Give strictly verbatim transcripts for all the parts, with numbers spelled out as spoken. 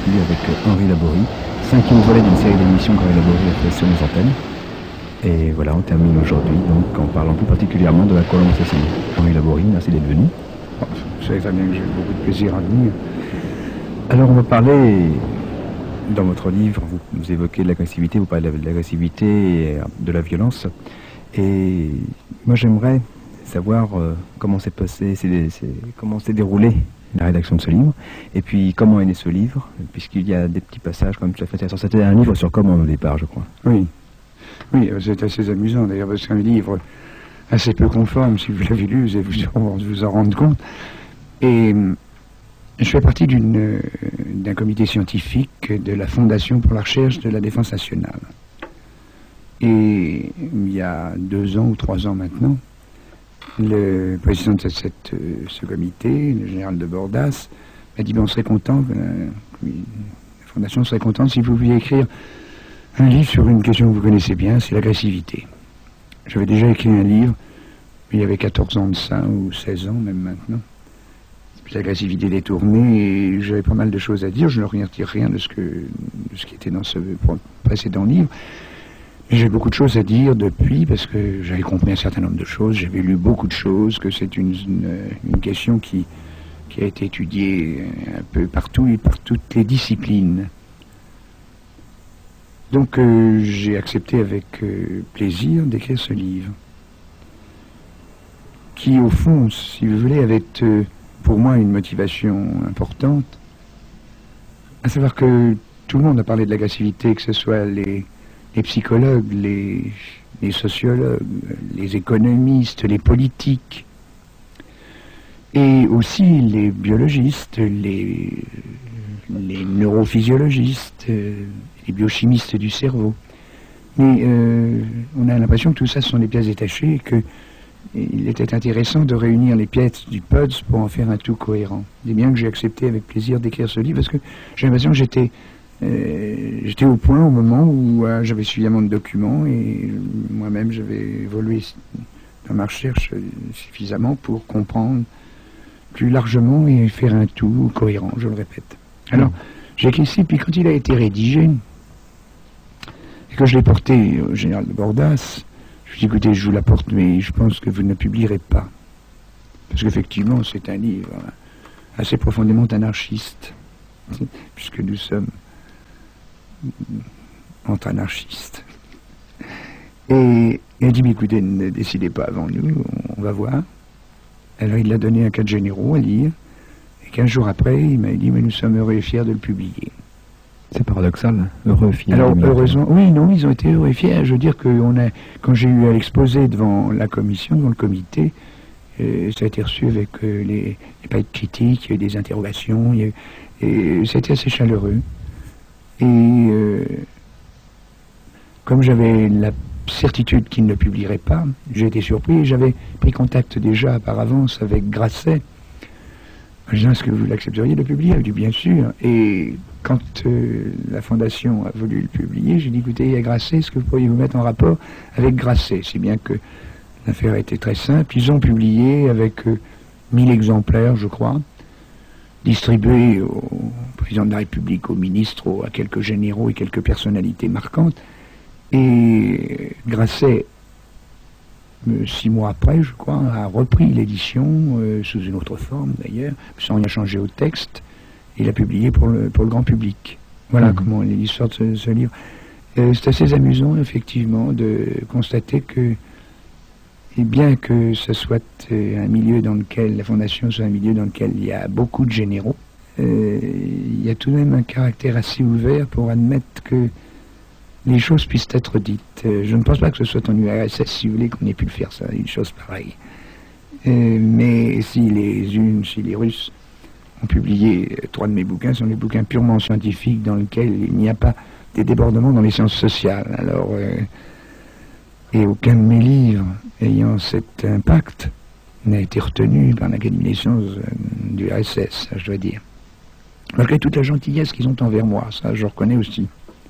particulier avec Henri Laborie, cinquième volet d'une série d'émissions qu'Henri Laborie a fait sur nos antennes. Et voilà, on termine aujourd'hui donc en parlant plus particulièrement de la Colombe-Cécile. Henri Laborie, merci d'être venu. Bon, vous savez très bien que j'ai beaucoup de plaisir à venir. Alors on va parler, dans votre livre, vous, vous évoquez de l'agressivité, vous parlez de l'agressivité et de la violence. Et moi j'aimerais savoir euh, comment s'est passé, c'est, c'est, comment s'est déroulé la rédaction de ce livre, et puis comment est né ce livre, puisqu'il y a des petits passages comme tout à fait intéressants. C'était un livre sur comment au départ, je crois. Oui, oui, c'est assez amusant d'ailleurs, parce que c'est un livre assez peu conforme, si vous l'avez lu, vous allez vous, vous en rendre compte. Et je fais partie d'une, d'un comité scientifique de la Fondation pour la recherche de la défense nationale. Et il y a deux ans ou trois ans maintenant, le président de cette, ce comité, le général de Bordas, m'a dit ben, on serait content, euh, la Fondation serait contente si vous pouviez écrire un livre sur une question que vous connaissez bien, c'est l'agressivité. J'avais déjà écrit un livre, il y avait quatorze ans de ça, ou seize ans même maintenant. L'agressivité détournée, et j'avais pas mal de choses à dire, je ne retire rien de ce, que, de ce qui était dans ce précédent livre. Mais j'ai beaucoup de choses à dire depuis, parce que j'avais compris un certain nombre de choses, j'avais lu beaucoup de choses, que c'est une, une, une question qui, qui a été étudiée un peu partout et par toutes les disciplines. Donc euh, j'ai accepté avec euh, plaisir d'écrire ce livre, qui au fond, si vous voulez, avait euh, pour moi une motivation importante, à savoir que tout le monde a parlé de l'agressivité, que ce soit les, les psychologues, les, les sociologues, les économistes, les politiques, et aussi les biologistes, les, les neurophysiologistes, les biochimistes du cerveau. Mais euh, on a l'impression que tout ça ce sont des pièces détachées et que il était intéressant de réunir les pièces du P O D S pour en faire un tout cohérent. C'est bien que j'ai accepté avec plaisir d'écrire ce livre parce que j'ai l'impression que j'étais, euh, j'étais au point au moment où euh, j'avais suffisamment de documents et moi-même j'avais évolué dans ma recherche suffisamment pour comprendre plus largement et faire un tout cohérent, je le répète. Alors, j'ai écrit ici, puis quand il a été rédigé, et que je l'ai porté au général de Bordas, je lui ai dit, écoutez, je vous l'apporte, mais je pense que vous ne publierez pas. Parce qu'effectivement, c'est un livre assez profondément anarchiste, puisque nous sommes entre anarchistes. Et il a dit, mais écoutez, ne décidez pas avant nous, on va voir. Alors il l'a donné à quatre généraux à lire, et quinze jours après, il m'a dit, mais nous sommes heureux et fiers de le publier. C'est paradoxal, heureux, fiers. Alors, heureusement, oui, non, ils ont été heureux et fiers. Je veux dire que on a, quand j'ai eu à l'exposer devant la commission, devant le comité, euh, ça a été reçu avec euh, les, les pas de critiques, il y a eu des interrogations, il y a eu, et c'était assez chaleureux. Et euh, comme j'avais la certitude qu'ils ne publieraient pas, j'ai été surpris et j'avais pris contact déjà par avance avec Grasset. En disant, est-ce que vous l'accepteriez de le publier? Elle a dit, bien sûr. Et quand euh, la Fondation a voulu le publier, j'ai dit, écoutez, il y a Grasset, est-ce que vous pourriez vous mettre en rapport avec Grasset? Si bien que l'affaire a été très simple. Ils ont publié avec euh, mille exemplaires, je crois, distribués au président de la République, aux ministres, aux, à quelques généraux et quelques personnalités marquantes. Et Grasset, euh, six mois après, je crois, a repris l'édition, euh, sous une autre forme d'ailleurs, sans rien changer au texte, et l'a publié pour le, pour le grand public. Voilà mmh. comment est l'histoire de ce, ce livre. Euh, c'est assez amusant, effectivement, de constater que, et bien que ce soit euh, un milieu dans lequel, la Fondation soit un milieu dans lequel il y a beaucoup de généraux, euh, il y a tout de même un caractère assez ouvert pour admettre que les choses puissent être dites. Euh, je ne pense pas que ce soit en U R S S, si vous voulez, qu'on ait pu le faire, ça, une chose pareille. Euh, mais si les unes, si les Russes ont publié euh, trois de mes bouquins, ce sont des bouquins purement scientifiques dans lesquels il n'y a pas des débordements dans les sciences sociales. Alors, euh, et aucun de mes livres ayant cet impact n'a été retenu par l'Académie des sciences euh, du U R S S, ça, je dois dire. Malgré toute la gentillesse qu'ils ont envers moi, ça, je reconnais aussi.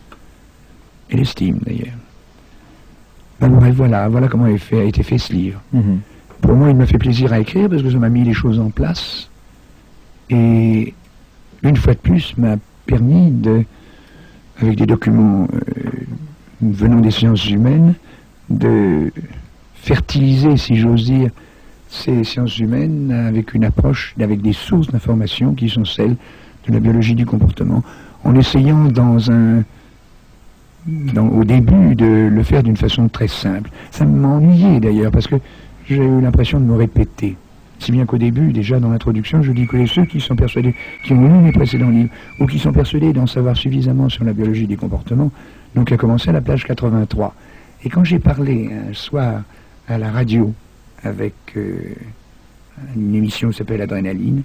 Et l'estime d'ailleurs. Alors voilà, voilà comment a, fait, a été fait ce livre. Mm-hmm. Pour moi, il m'a fait plaisir à écrire parce que ça m'a mis les choses en place. Et une fois de plus, m'a permis de, avec des documents euh, venant des sciences humaines, de fertiliser, si j'ose dire, ces sciences humaines avec une approche, avec des sources d'information qui sont celles de la biologie du comportement, en essayant dans un, dans, au début de le faire d'une façon très simple. Ça m'ennuyait d'ailleurs parce que j'ai eu l'impression de me répéter. Si bien qu'au début, déjà dans l'introduction, je dis que ceux qui sont persuadés, qui ont lu mes précédents livres, ou qui sont persuadés d'en savoir suffisamment sur la biologie du comportement, donc à commencer à la page quatre-vingt-trois. Et quand j'ai parlé un soir à la radio avec euh, une émission qui s'appelle Adrénaline,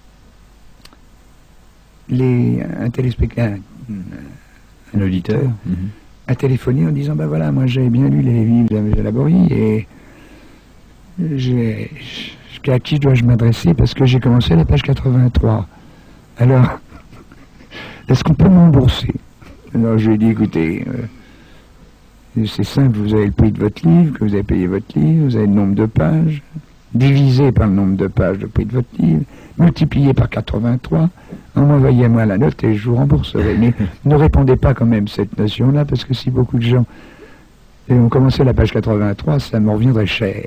les, un téléspectateur, un, un auditeur, mm-hmm. a téléphoné en disant, ben voilà, moi j'ai bien lu les livres de Laborie et j'ai... à qui dois-je m'adresser parce que j'ai commencé à la page quatre-vingt-trois. Alors, est-ce qu'on peut m'embourser? Alors je lui ai dit, écoutez, euh, c'est simple, vous avez le prix de votre livre, que vous avez payé votre livre, vous avez le nombre de pages, divisé par le nombre de pages le prix de votre livre, multiplié par quatre-vingt-trois, envoyez-moi la note et je vous rembourserai. Mais ne répondez pas quand même cette notion-là, parce que si beaucoup de gens ont commencé à la page quatre-vingt-trois, ça me reviendrait cher.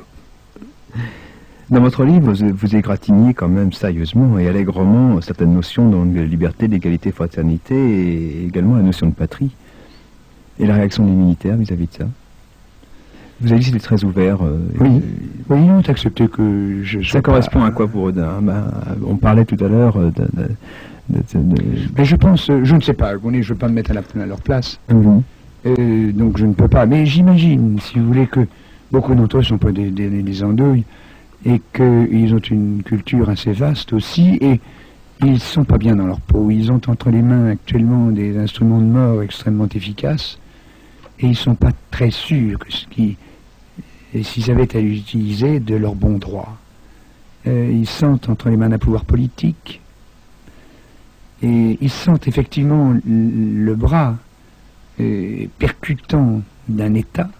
Dans votre livre, vous, vous égratignez quand même sérieusement et allègrement certaines notions de liberté, d'égalité, fraternité et également la notion de patrie et la réaction des militaires vis-à-vis de ça. Vous avez dit que c'était très ouvert. Euh, oui, et, oui, ils ont accepté que je... Ça correspond pas... à quoi pour eux? Ben, on parlait tout à l'heure de, de, de, de... Mais je pense, je ne sais pas, je ne veux pas me mettre à, la, à leur place, mm-hmm. euh, donc je ne peux pas. Mais j'imagine, si vous voulez, que beaucoup d'entre eux ne sont pas des, des, des andouilles, et qu'ils ont une culture assez vaste aussi, et ils ne sont pas bien dans leur peau. Ils ont entre les mains actuellement des instruments de mort extrêmement efficaces, et ils ne sont pas très sûrs que ce qui, s'ils avaient à l'utiliser, de leur bon droit. Euh, ils sentent entre les mains d'un pouvoir politique, et ils sentent effectivement le bras euh, percutant d'un État,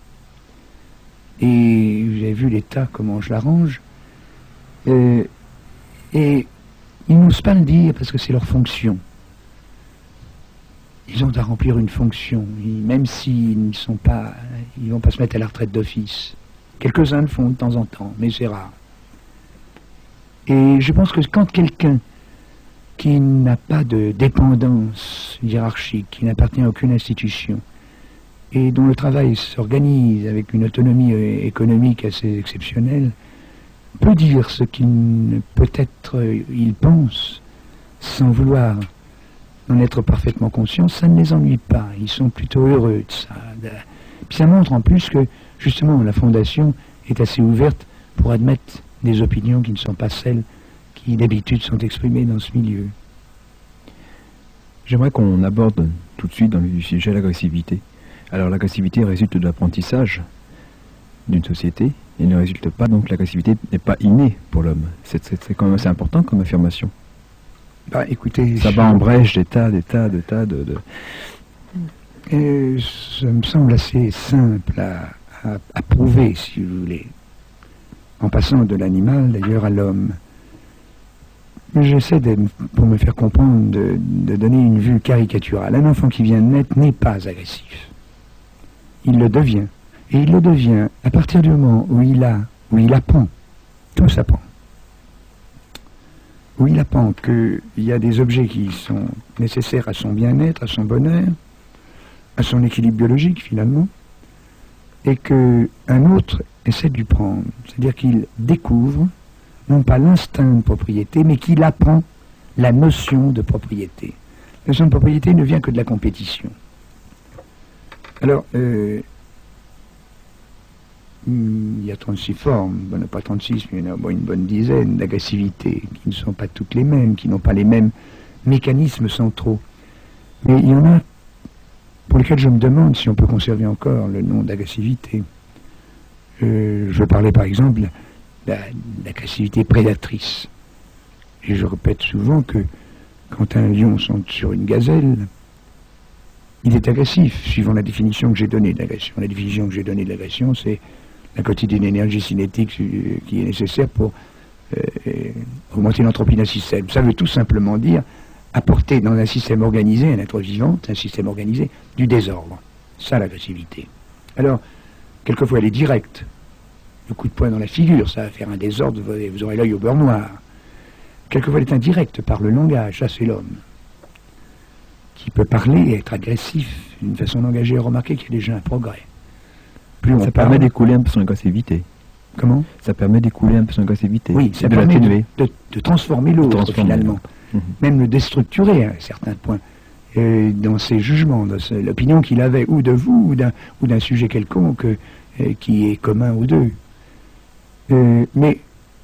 et vous avez vu l'État, comment je l'arrange. Euh, et ils n'osent pas le dire parce que c'est leur fonction. Ils ont à remplir une fonction, ils, même s'ils ne sont pas, ils ne vont pas se mettre à la retraite d'office. Quelques-uns le font de temps en temps, mais c'est rare. Et je pense que quand quelqu'un qui n'a pas de dépendance hiérarchique, qui n'appartient à aucune institution, et dont le travail s'organise avec une autonomie économique assez exceptionnelle, peut dire ce qu'il peut-être il pense, sans vouloir en être parfaitement conscient, ça ne les ennuie pas, ils sont plutôt heureux de ça. Puis ça montre en plus que, justement, la Fondation est assez ouverte pour admettre des opinions qui ne sont pas celles qui, d'habitude, sont exprimées dans ce milieu. J'aimerais qu'on aborde tout de suite dans le sujet l'agressivité. Alors l'agressivité résulte de l'apprentissage d'une société, et ne résulte pas, donc l'agressivité n'est pas innée pour l'homme. C'est, c'est, c'est quand même assez important comme affirmation. Bah, écoutez, ça va en brèche des tas, des tas, des tas de... de... Et ça me semble assez simple à, à, à prouver, si vous voulez, en passant de l'animal d'ailleurs à l'homme. Mais j'essaie, de, pour me faire comprendre, de, de donner une vue caricaturale. Un enfant qui vient de naître n'est pas agressif. Il le devient. Et il le devient à partir du moment où il a, où il apprend, tout s'apprend, où il apprend qu'il y a des objets qui sont nécessaires à son bien-être, à son bonheur, à son équilibre biologique finalement, et qu'un autre essaie de lui prendre. C'est-à-dire qu'il découvre, non pas l'instinct de propriété, mais qu'il apprend la notion de propriété. La notion de propriété ne vient que de la compétition. Alors, euh, il y a trente-six formes, bon, pas trente-six, mais il y en a bon, une bonne dizaine d'agressivité, qui ne sont pas toutes les mêmes, qui n'ont pas les mêmes mécanismes centraux. Mais il y en a pour lesquels je me demande si on peut conserver encore le nom d'agressivité. Euh, je veux parler par exemple de l'agressivité prédatrice. Et je répète souvent que quand un lion saute sur une gazelle, il est agressif, suivant la définition que j'ai donnée de l'agression. La définition que j'ai donnée de l'agression, c'est la quantité d'énergie cinétique qui est nécessaire pour euh, augmenter l'entropie d'un système. Ça veut tout simplement dire apporter dans un système organisé, un être vivant, un système organisé, du désordre. Ça, l'agressivité. Alors, quelquefois, elle est directe. Le coup de poing dans la figure, ça va faire un désordre, vous aurez l'œil au beurre noir. Quelquefois, elle est indirecte par le langage, ça, c'est l'homme. Qui peut parler et être agressif d'une façon d'engager et remarquer qu'il y a déjà un progrès. Plus ça permet d'écouler un peu son agressivité. Comment? Ça permet d'écouler un peu son agressivité. Oui, ça de permet l'atténuer. De, de, de transformer l'autre, finalement. Mmh. Même le déstructurer à un certain point. Euh, dans ses jugements, dans ce, l'opinion qu'il avait ou de vous, ou d'un, ou d'un sujet quelconque euh, qui est commun aux deux. Euh, mais,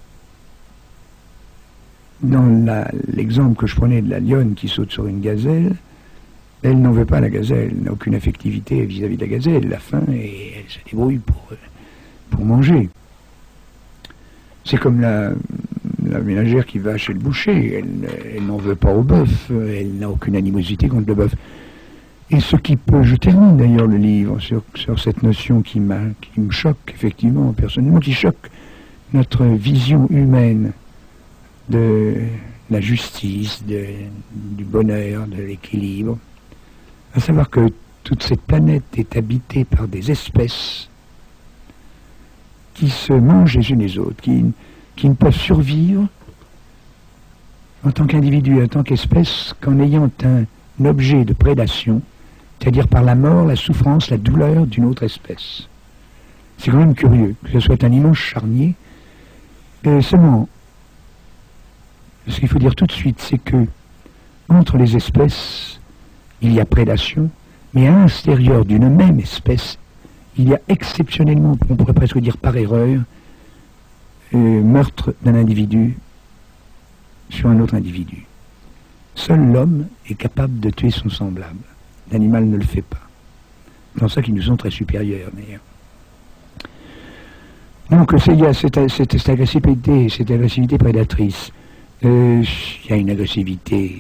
dans la, l'exemple que je prenais de la lionne qui saute sur une gazelle, elle n'en veut pas la gazelle, elle n'a aucune affectivité vis-à-vis de la gazelle, elle a faim et elle se débrouille pour, pour manger. C'est comme la, la ménagère qui va chez le boucher, elle, elle n'en veut pas au bœuf, elle n'a aucune animosité contre le bœuf. Et ce qui peut, je termine d'ailleurs le livre sur, sur cette notion qui, m'a, qui me choque effectivement, personnellement, qui choque notre vision humaine de la justice, de, du bonheur, de l'équilibre. À savoir que toute cette planète est habitée par des espèces qui se mangent les unes les autres, qui, qui ne peuvent survivre en tant qu'individu, en tant qu'espèce, qu'en ayant un, un objet de prédation, c'est-à-dire par la mort, la souffrance, la douleur d'une autre espèce. C'est quand même curieux, que ce soit un immense charnier. Et seulement, ce qu'il faut dire tout de suite, c'est que entre les espèces, il y a prédation, mais à l'intérieur d'une même espèce, il y a exceptionnellement, on pourrait presque dire par erreur, euh, meurtre d'un individu sur un autre individu. Seul l'homme est capable de tuer son semblable. L'animal ne le fait pas. C'est pour ça qu'ils nous sont très supérieurs, d'ailleurs. Donc, il y a cette, cette, cette agressivité, cette agressivité prédatrice. Euh, il y a une agressivité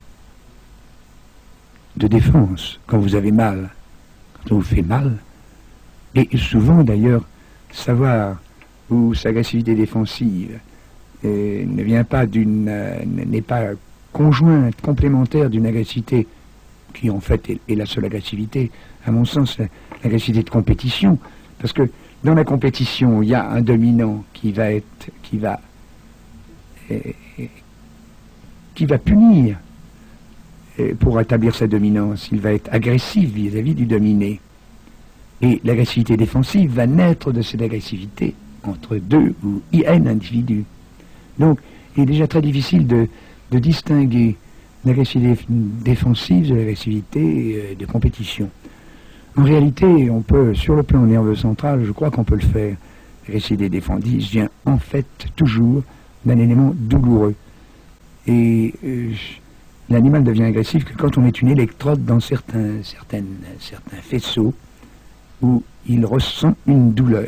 de défense, quand vous avez mal, quand on vous fait mal. Et souvent, d'ailleurs, savoir où cette agressivité défensive euh, ne vient pas d'une, euh, n'est pas conjointe, complémentaire d'une agressivité qui, en fait, est, est la seule agressivité, à mon sens, l'agressivité de compétition. Parce que dans la compétition, il y a un dominant qui va être, qui va, euh, qui va punir euh, pour établir sa dominance. Il va être agressif vis-à-vis du dominé. Et l'agressivité défensive va naître de cette agressivité entre deux ou n individus. Donc, il est déjà très difficile de, de distinguer l'agressivité défensive de l'agressivité euh, de compétition. En réalité, on peut, sur le plan nerveux central, je crois qu'on peut le faire. L'agressivité défensive vient en fait toujours d'un élément douloureux. Et euh, l'animal devient agressif que quand on met une électrode dans certains, certaines, certains faisceaux où il ressent une douleur.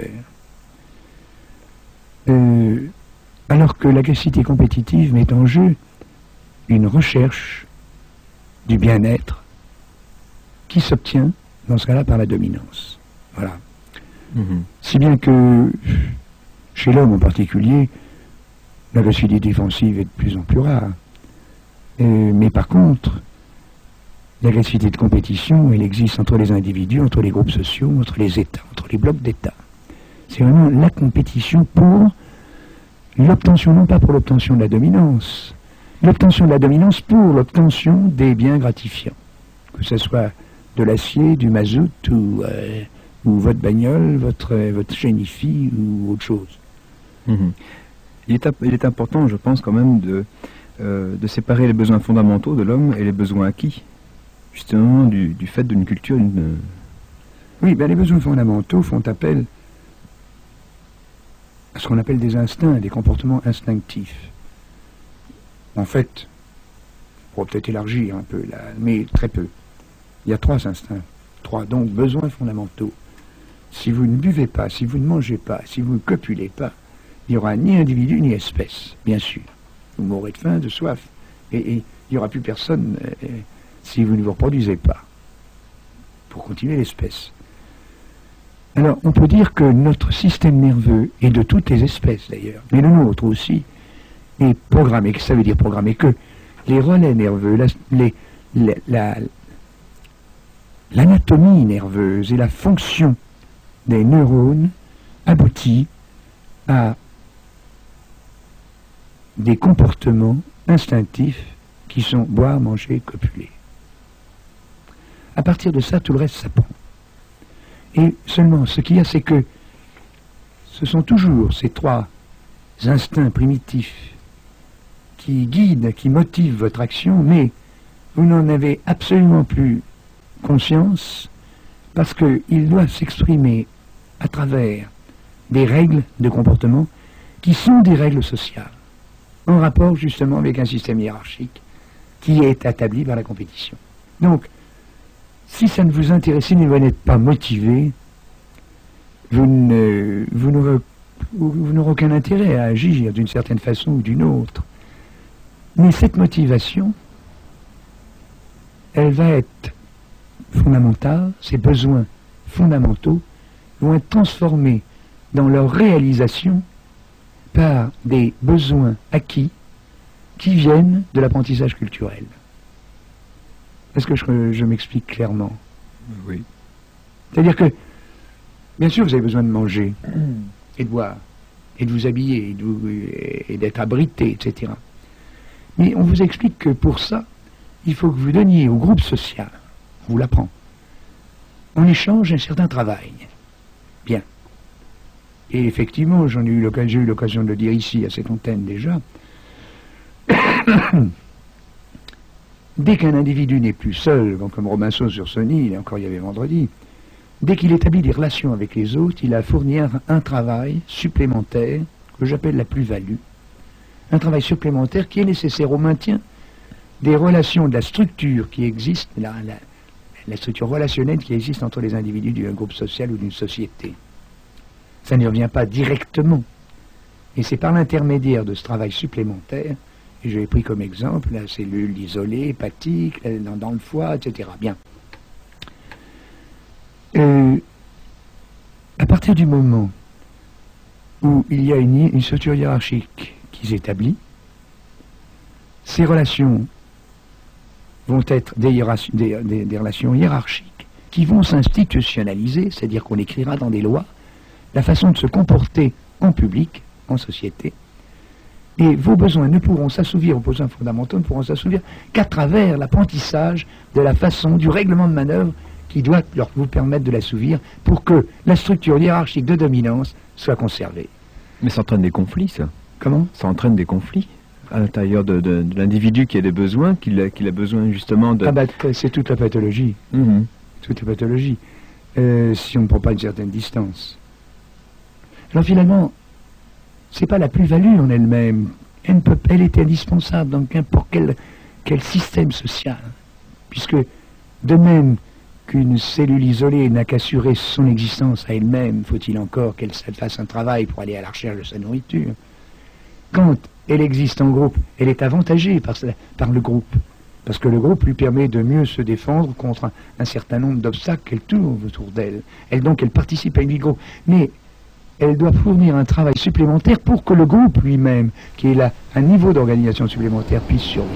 Euh, alors que l'agressivité compétitive met en jeu une recherche du bien-être qui s'obtient dans ce cas-là par la dominance. Voilà. Mmh. Si bien que chez l'homme en particulier, l'agressivité défensive est de plus en plus rare. Euh, mais par contre, l'agressivité de compétition, elle existe entre les individus, entre les groupes sociaux, entre les États, entre les blocs d'États. C'est vraiment la compétition pour l'obtention, non pas pour l'obtention de la dominance, l'obtention de la dominance pour l'obtention des biens gratifiants. Que ce soit de l'acier, du mazout, ou, euh, ou votre bagnole, votre, votre génie-fille, ou autre chose. Mmh. Il, est, il est important, je pense, quand même, de, euh, de séparer les besoins fondamentaux de l'homme et les besoins acquis. Justement, du, du fait d'une culture... Une... Oui, ben les besoins fondamentaux font appel à ce qu'on appelle des instincts, des comportements instinctifs. En fait, on pourrait peut-être élargir un peu, là, mais très peu. Il y a trois instincts, trois, donc besoins fondamentaux. Si vous ne buvez pas, si vous ne mangez pas, si vous ne copulez pas, il n'y aura ni individu ni espèce, bien sûr. Vous mourrez de faim, de soif, et, et il n'y aura plus personne... Euh, si vous ne vous reproduisez pas, pour continuer l'espèce. Alors, on peut dire que notre système nerveux, et de toutes les espèces d'ailleurs, mais le nôtre aussi, est programmé. Qu'est-ce que ça veut dire programmé? Que les relais nerveux, la, les, la, la, l'anatomie nerveuse et la fonction des neurones aboutit à des comportements instinctifs qui sont boire, manger, copuler. À partir de ça, tout le reste s'apprend. Et seulement, ce qu'il y a, c'est que ce sont toujours ces trois instincts primitifs qui guident, qui motivent votre action, mais vous n'en avez absolument plus conscience parce qu'ils doivent s'exprimer à travers des règles de comportement qui sont des règles sociales, en rapport justement avec un système hiérarchique qui est établi par la compétition. Donc, si ça ne vous intéresse, si vous n'êtes pas motivé, vous, ne, vous, n'aurez, vous n'aurez aucun intérêt à agir d'une certaine façon ou d'une autre. Mais cette motivation, elle va être fondamentale, ces besoins fondamentaux vont être transformés dans leur réalisation par des besoins acquis qui viennent de l'apprentissage culturel. Est-ce que je, je m'explique clairement? Oui. C'est-à-dire que, bien sûr, vous avez besoin de manger, et de boire, et de vous habiller, et, de vous, et d'être abrité, et cetera. Mais on vous explique que pour ça, il faut que vous donniez au groupe social, on vous l'apprend, en échange un certain travail. Bien. Et effectivement, j'en ai eu l'occasion, j'ai eu l'occasion de le dire ici, à cette antenne déjà, dès qu'un individu n'est plus seul, comme Robinson sur son île, encore il y avait vendredi, dès qu'il établit des relations avec les autres, il a fourni un, un travail supplémentaire, que j'appelle la plus-value, un travail supplémentaire qui est nécessaire au maintien des relations, de la structure qui existe, la, la, la structure relationnelle qui existe entre les individus d'un groupe social ou d'une société. Ça n'y revient pas directement. Et c'est par l'intermédiaire de ce travail supplémentaire, et je l'ai pris comme exemple, la cellule isolée, hépatique, dans, dans le foie, et cetera. Bien. Euh, à partir du moment où il y a une, une structure hiérarchique qui s'établit, ces relations vont être des, des, des, des relations hiérarchiques qui vont s'institutionnaliser, c'est-à-dire qu'on écrira dans des lois la façon de se comporter en public, en société, et vos besoins ne pourront s'assouvir, vos besoins fondamentaux ne pourront s'assouvir qu'à travers l'apprentissage de la façon, du règlement de manœuvre qui doit leur vous permettre de l'assouvir pour que la structure hiérarchique de dominance soit conservée. Mais ça entraîne des conflits, ça. Comment? Ça entraîne des conflits à l'intérieur de, de, de l'individu qui a des besoins, qu'il a, qu'il a besoin justement de... Ah bah, c'est toute la pathologie. Mmh. Toute la pathologie. Euh, si on ne prend pas une certaine distance. Alors finalement, c'est pas la plus-value en elle-même. Elle, peut, elle est indispensable dans n'importe quel, quel système social. Puisque, de même qu'une cellule isolée n'a qu'assurer son existence à elle-même, faut-il encore qu'elle fasse un travail pour aller à la recherche de sa nourriture. Quand elle existe en groupe, elle est avantagée par, par le groupe. Parce que le groupe lui permet de mieux se défendre contre un, un certain nombre d'obstacles qu'elle tourne autour d'elle. Elle, donc, elle participe à une vie de groupe. Mais elle doit fournir un travail supplémentaire pour que le groupe lui-même, qui est là, un niveau d'organisation supplémentaire, puisse survivre.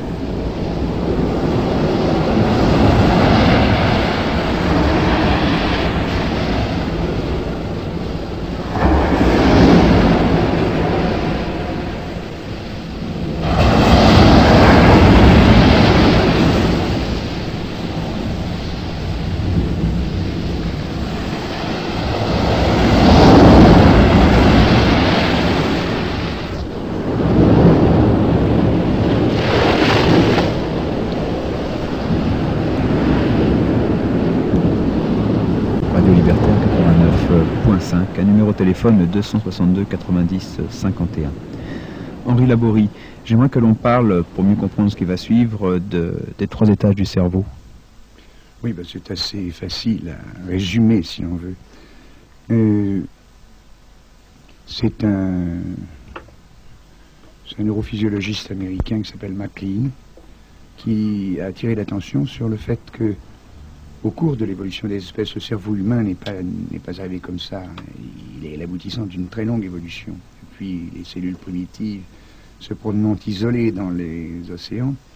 un numéro de téléphone deux cent soixante-deux quatre-vingt-dix cinquante et un. Henri Laborie, j'aimerais que l'on parle, pour mieux comprendre ce qui va suivre, de, des trois étages du cerveau. Oui, ben c'est assez facile à résumer, si on veut. Euh, c'est un, c'est un neurophysiologiste américain qui s'appelle MacLean, qui a attiré l'attention sur le fait que au cours de l'évolution des espèces, le cerveau humain n'est pas, n'est pas arrivé comme ça. Il est l'aboutissant d'une très longue évolution. Et puis les cellules primitives se promenant isolées dans les océans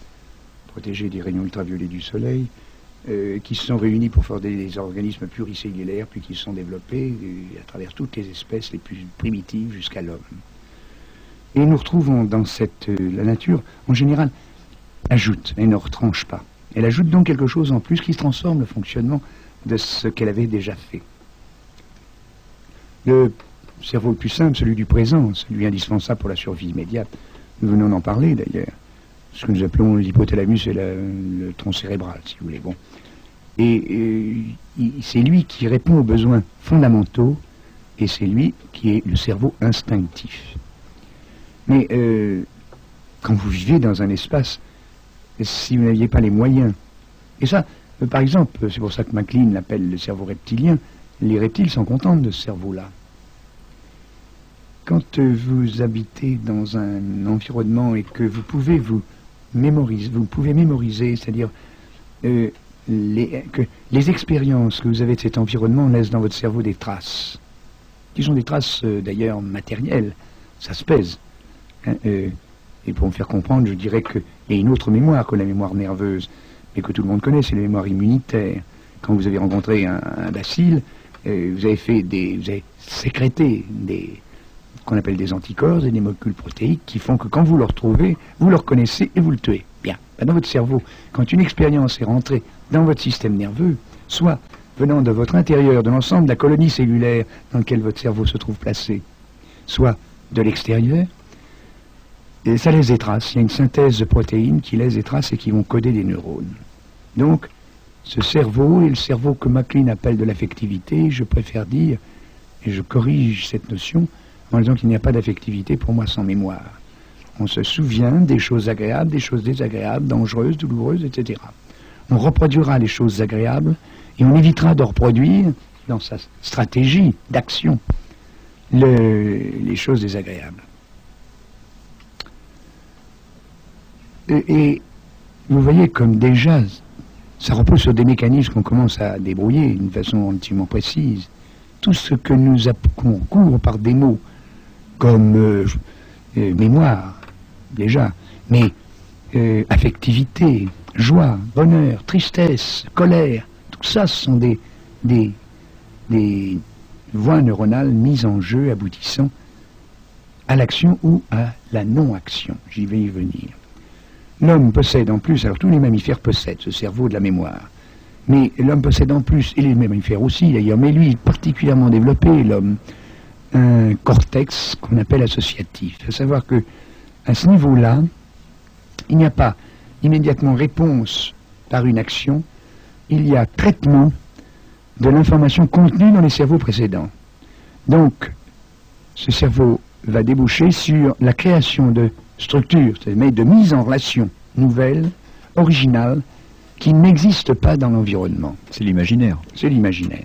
protégés des rayons ultraviolets du soleil, euh, qui se sont réunis pour faire des, des organismes pluricellulaires, puis qui se sont développés euh, à travers toutes les espèces les plus primitives jusqu'à l'homme. Et nous retrouvons dans cette... Euh, la nature, en général, ajoute, elle ne retranche pas. Elle ajoute donc quelque chose en plus qui transforme le fonctionnement de ce qu'elle avait déjà fait. Le cerveau le plus simple, celui du présent, celui indispensable pour la survie immédiate, nous venons d'en parler d'ailleurs, ce que nous appelons l'hypothalamus et la, le tronc cérébral, si vous voulez. Bon. Et, et c'est lui qui répond aux besoins fondamentaux, et c'est lui qui est le cerveau instinctif. Mais euh, quand vous vivez dans un espace, si vous n'aviez pas les moyens, et ça, euh, par exemple, c'est pour ça que MacLean l'appelle le cerveau reptilien, les reptiles sont contents de ce cerveau-là. Quand euh, vous habitez dans un environnement et que vous pouvez vous mémoriser, vous pouvez mémoriser, c'est-à-dire euh, les, que les expériences que vous avez de cet environnement laissent dans votre cerveau des traces, qui sont des traces euh, d'ailleurs matérielles, ça se pèse. Hein, euh, et pour me faire comprendre, je dirais qu'il y a une autre mémoire que la mémoire nerveuse, mais que tout le monde connaît, c'est la mémoire immunitaire. Quand vous avez rencontré un, un bacille, euh, vous avez fait des, vous avez sécrété des, qu'on appelle des anticorps et des molécules protéiques qui font que quand vous le retrouvez, vous le reconnaissez et vous le tuez. Bien. Ben dans votre cerveau, quand une expérience est rentrée dans votre système nerveux, soit venant de votre intérieur, de l'ensemble de la colonie cellulaire dans laquelle votre cerveau se trouve placé, soit de l'extérieur, et ça laisse des traces. Il y a une synthèse de protéines qui laisse des traces et qui vont coder des neurones. Donc, ce cerveau, et le cerveau que MacLean appelle de l'affectivité, je préfère dire, et je corrige cette notion, en disant qu'il n'y a pas d'affectivité pour moi sans mémoire. On se souvient des choses agréables, des choses désagréables, dangereuses, douloureuses, et cetera. On reproduira les choses agréables et on évitera de reproduire, dans sa stratégie d'action, le, les choses désagréables. Et, et vous voyez comme déjà, ça repose sur des mécanismes qu'on commence à débrouiller d'une façon relativement précise. Tout ce que nous qu'on couvre par des mots, comme euh, euh, mémoire, déjà, mais euh, affectivité, joie, bonheur, tristesse, colère, tout ça, ce sont des, des, des voies neuronales mises en jeu, aboutissant à l'action ou à la non-action. J'y vais y venir. L'homme possède en plus, alors tous les mammifères possèdent ce cerveau de la mémoire, mais l'homme possède en plus, et les mammifères aussi d'ailleurs, mais lui particulièrement développé, l'homme, un cortex qu'on appelle associatif. Il faut savoir que à ce niveau-là, il n'y a pas immédiatement réponse par une action, il y a traitement de l'information contenue dans les cerveaux précédents. Donc, ce cerveau va déboucher sur la création de structures, c'est-à-dire de mise en relation nouvelle, originale, qui n'existe pas dans l'environnement. C'est l'imaginaire. C'est l'imaginaire.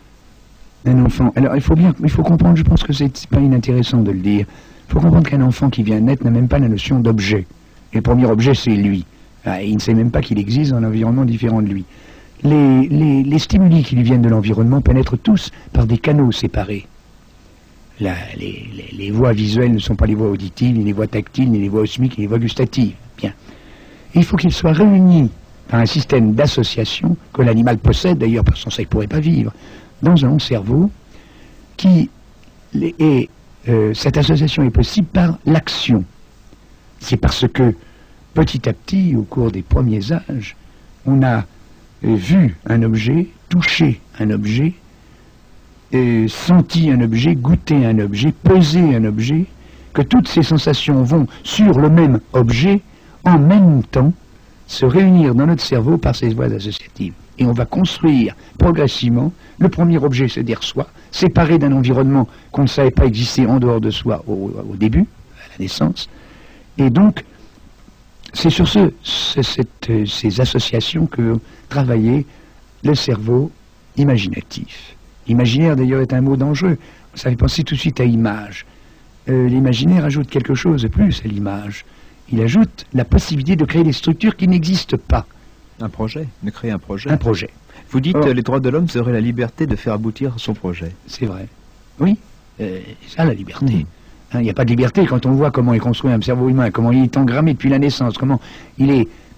Un enfant... Alors, il faut bien, il faut comprendre, je pense que c'est pas inintéressant de le dire, il faut comprendre qu'un enfant qui vient naître n'a même pas la notion d'objet. Et le premier objet, c'est lui. Ah, il ne sait même pas qu'il existe dans un environnement différent de lui. Les, les, les stimuli qui lui viennent de l'environnement pénètrent tous par des canaux séparés. La, les, les, les voies visuelles ne sont pas les voies auditives, ni les voies tactiles, ni les voies osmiques, ni les voies gustatives. Bien. Et il faut qu'ils soient réunis par un système d'association que l'animal possède, d'ailleurs, parce que sans ça, il ne pourrait pas vivre, dans un cerveau, qui est, euh, cette association est possible par l'action. C'est parce que, petit à petit, au cours des premiers âges, on a euh, vu un objet, touché un objet, Euh, senti un objet, goûté un objet, pesé un objet, que toutes ces sensations vont sur le même objet, en même temps, se réunir dans notre cerveau par ces voies associatives. Et on va construire progressivement le premier objet, c'est-à-dire soi, séparé d'un environnement qu'on ne savait pas exister en dehors de soi au, au début, à la naissance. Et donc, c'est sur ce, ce, cette, ces associations que travaillait le cerveau imaginatif. L'imaginaire, d'ailleurs, est un mot dangereux. Ça fait penser tout de suite à image. Euh, l'imaginaire ajoute quelque chose de plus à l'image. Il ajoute la possibilité de créer des structures qui n'existent pas. Un projet, de créer un projet. Un projet. Vous dites que les droits de l'homme seraient la liberté de faire aboutir son projet. C'est vrai. Oui, euh, c'est ça la liberté. Mmh. Hein, il n'y a pas de liberté quand on voit comment est construit un cerveau humain, comment il est engrammé depuis la naissance, comment il est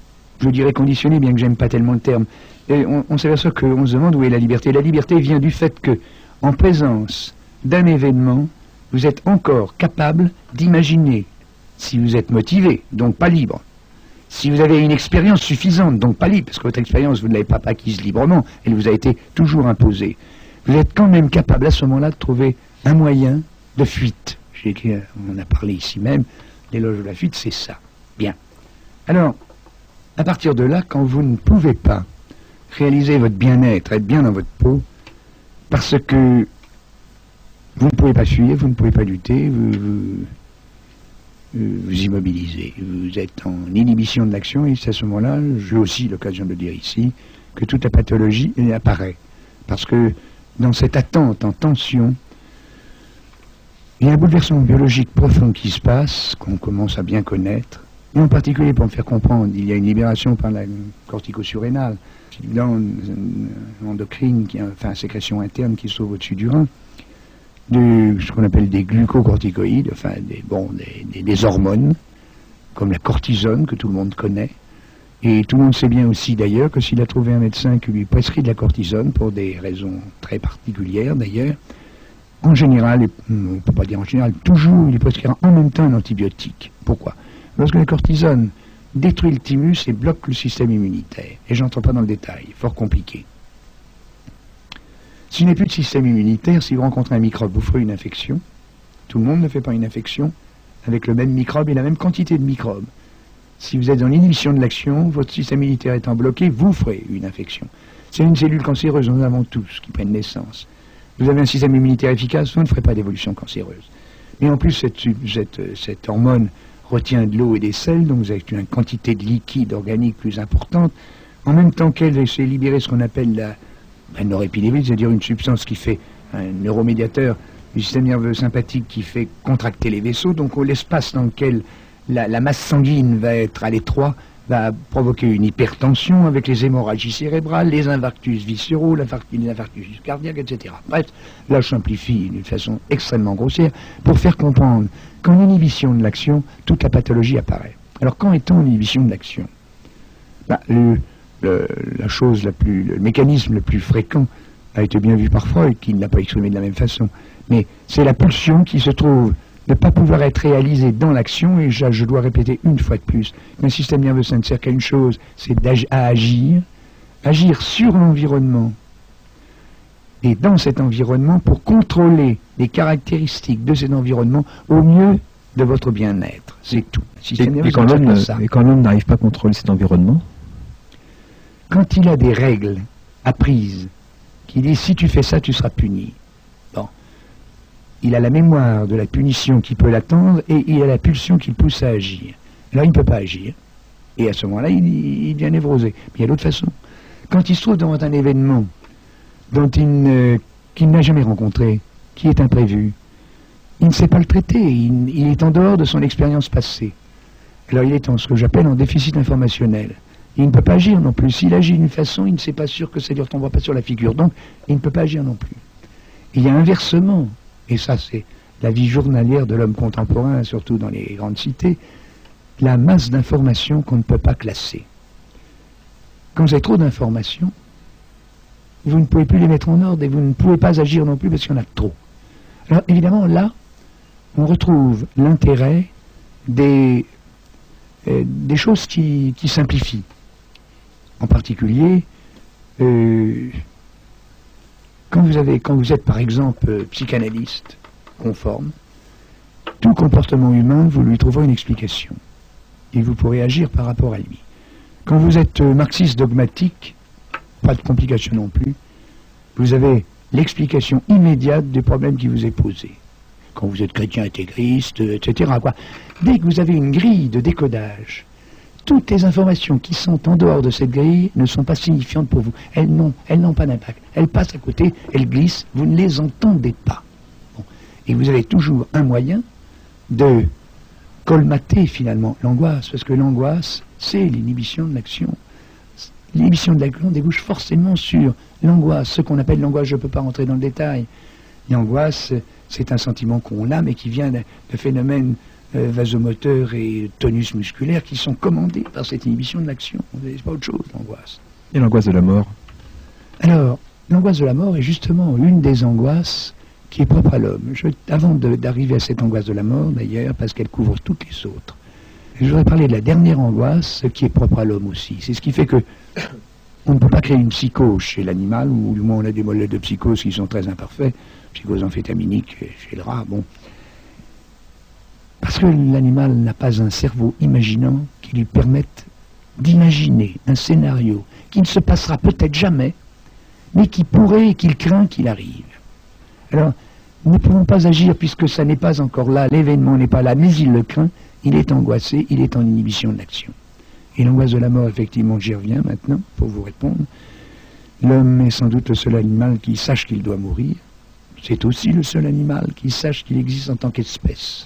je dirais conditionné, bien que j'aime pas tellement le terme. Et on, on s'aperçoit qu'on se demande où est la liberté. La liberté vient du fait que, en présence d'un événement, vous êtes encore capable d'imaginer, si vous êtes motivé, donc pas libre. Si vous avez une expérience suffisante, donc pas libre, parce que votre expérience, vous ne l'avez pas acquise librement, elle vous a été toujours imposée. Vous êtes quand même capable à ce moment-là de trouver un moyen de fuite. J'ai dit, on en a parlé ici même, l'éloge de la fuite, c'est ça. Bien. Alors, à partir de là, quand vous ne pouvez pas réaliser votre bien-être, être bien dans votre peau, parce que vous ne pouvez pas fuir, vous ne pouvez pas lutter, vous vous, vous immobilisez, vous êtes en inhibition de l'action, et c'est à ce moment-là, j'ai aussi l'occasion de le dire ici, que toute la pathologie apparaît. Parce que dans cette attente en tension, il y a un bouleversement biologique profond qui se passe, qu'on commence à bien connaître, et en particulier pour me faire comprendre, il y a une libération par la cortico-surrénale, dans l'endocrine, enfin sécrétion interne qui sauve au-dessus du rein, de ce qu'on appelle des glucocorticoïdes, enfin des, bon, des, des, des hormones, comme la cortisone que tout le monde connaît. Et tout le monde sait bien aussi d'ailleurs que s'il a trouvé un médecin qui lui prescrit de la cortisone, pour des raisons très particulières d'ailleurs, en général, on ne peut pas dire en général, toujours il lui prescrira en même temps un antibiotique. Pourquoi? Parce que la cortisone détruit le thymus et bloque le système immunitaire. Et j'entre pas dans le détail, fort compliqué. S'il n'y a plus de système immunitaire, si vous rencontrez un microbe, vous ferez une infection. Tout le monde ne fait pas une infection avec le même microbe et la même quantité de microbes. Si vous êtes dans l'inhibition de l'action, votre système immunitaire étant bloqué, vous ferez une infection. C'est une cellule cancéreuse, nous en avons tous qui prennent naissance. Vous avez un système immunitaire efficace, vous ne ferez pas d'évolution cancéreuse. Mais en plus, cette, cette, cette hormone retient de l'eau et des sels, donc vous avez une quantité de liquide organique plus importante. En même temps qu'elle s'est libérée ce qu'on appelle la, la norépinévrine, c'est-à-dire une substance qui fait un neuromédiateur du système nerveux sympathique qui fait contracter les vaisseaux, donc l'espace dans lequel la, la masse sanguine va être à l'étroit va provoquer une hypertension avec les hémorragies cérébrales, les infarctus viscéraux, les infarctus cardiaques, et cetera. Bref, là je simplifie d'une façon extrêmement grossière pour faire comprendre qu'en inhibition de l'action, toute la pathologie apparaît. Alors quand est-on en inhibition de l'action? Bah, le, le, la chose la plus, le mécanisme le plus fréquent a été bien vu par Freud, qui ne l'a pas exprimé de la même façon, mais c'est la pulsion qui se trouve ne pas pouvoir être réalisée dans l'action, et je, je dois répéter une fois de plus qu'un système nerveux ça ne sert qu'à une chose, c'est à agir, agir sur l'environnement, et dans cet environnement pour contrôler les caractéristiques de cet environnement au mieux de votre bien-être. C'est tout. Et, et, quand l'homme, et quand l'homme n'arrive pas à contrôler cet environnement? Quand il a des règles apprises, qui disent si tu fais ça, tu seras puni. Bon. Il a la mémoire de la punition qui peut l'attendre et il a la pulsion qui le pousse à agir. Alors il ne peut pas agir. Et à ce moment-là, il, il devient névrosé. Mais il y a d'autres façons. Quand il se trouve devant un événement dont il ne, qu'il n'a jamais rencontré, qui est imprévu, il ne sait pas le traiter, il, il est en dehors de son expérience passée. Alors il est en ce que j'appelle en déficit informationnel. Il ne peut pas agir non plus. S'il agit d'une façon, il ne sait pas sûr que ça ne lui retombera pas sur la figure. Donc, il ne peut pas agir non plus. Il y a inversement, et ça c'est la vie journalière de l'homme contemporain, surtout dans les grandes cités, la masse d'informations qu'on ne peut pas classer. Quand vous avez trop d'informations, vous ne pouvez plus les mettre en ordre et vous ne pouvez pas agir non plus parce qu'il y en a trop. Alors évidemment, là, on retrouve l'intérêt des, euh, des choses qui, qui simplifient. En particulier, euh, quand, vous avez, quand vous êtes par exemple euh, psychanalyste conforme, tout comportement humain, vous lui trouverez une explication. Et vous pourrez agir par rapport à lui. Quand vous êtes euh, marxiste dogmatique, pas de complication non plus, vous avez l'explication immédiate du problème qui vous est posé. Quand vous êtes chrétien intégriste, et cetera, quoi. Dès que vous avez une grille de décodage, toutes les informations qui sont en dehors de cette grille ne sont pas signifiantes pour vous. Elles n'ont, elles n'ont pas d'impact. Elles passent à côté, elles glissent, vous ne les entendez pas. Bon. Et vous avez toujours un moyen de colmater finalement l'angoisse, parce que l'angoisse, c'est l'inhibition de l'action. L'inhibition de l'action débouche forcément sur l'angoisse, ce qu'on appelle l'angoisse, je ne peux pas rentrer dans le détail. L'angoisse, c'est un sentiment qu'on a, mais qui vient de, de phénomènes euh, vasomoteurs et tonus musculaire qui sont commandés par cette inhibition de l'action. C'est pas autre chose, l'angoisse. Et l'angoisse de la mort? Alors, l'angoisse de la mort est justement une des angoisses qui est propre à l'homme. Je, avant de, d'arriver à cette angoisse de la mort, d'ailleurs, parce qu'elle couvre toutes les autres, je voudrais parler de la dernière angoisse qui est propre à l'homme aussi. C'est ce qui fait que on ne peut pas créer une psychose chez l'animal, ou du moins on a des modèles de psychose qui sont très imparfaits, psychose amphétaminique chez le rat, bon. Parce que l'animal n'a pas un cerveau imaginant qui lui permette d'imaginer un scénario qui ne se passera peut-être jamais, mais qui pourrait et qu'il craint qu'il arrive. Alors, nous ne pouvons pas agir puisque ça n'est pas encore là, l'événement n'est pas là, mais il le craint, il est angoissé, il est en inhibition de l'action. Et l'angoisse de la mort, effectivement, j'y reviens maintenant, pour vous répondre. L'homme est sans doute le seul animal qui sache qu'il doit mourir. C'est aussi le seul animal qui sache qu'il existe en tant qu'espèce.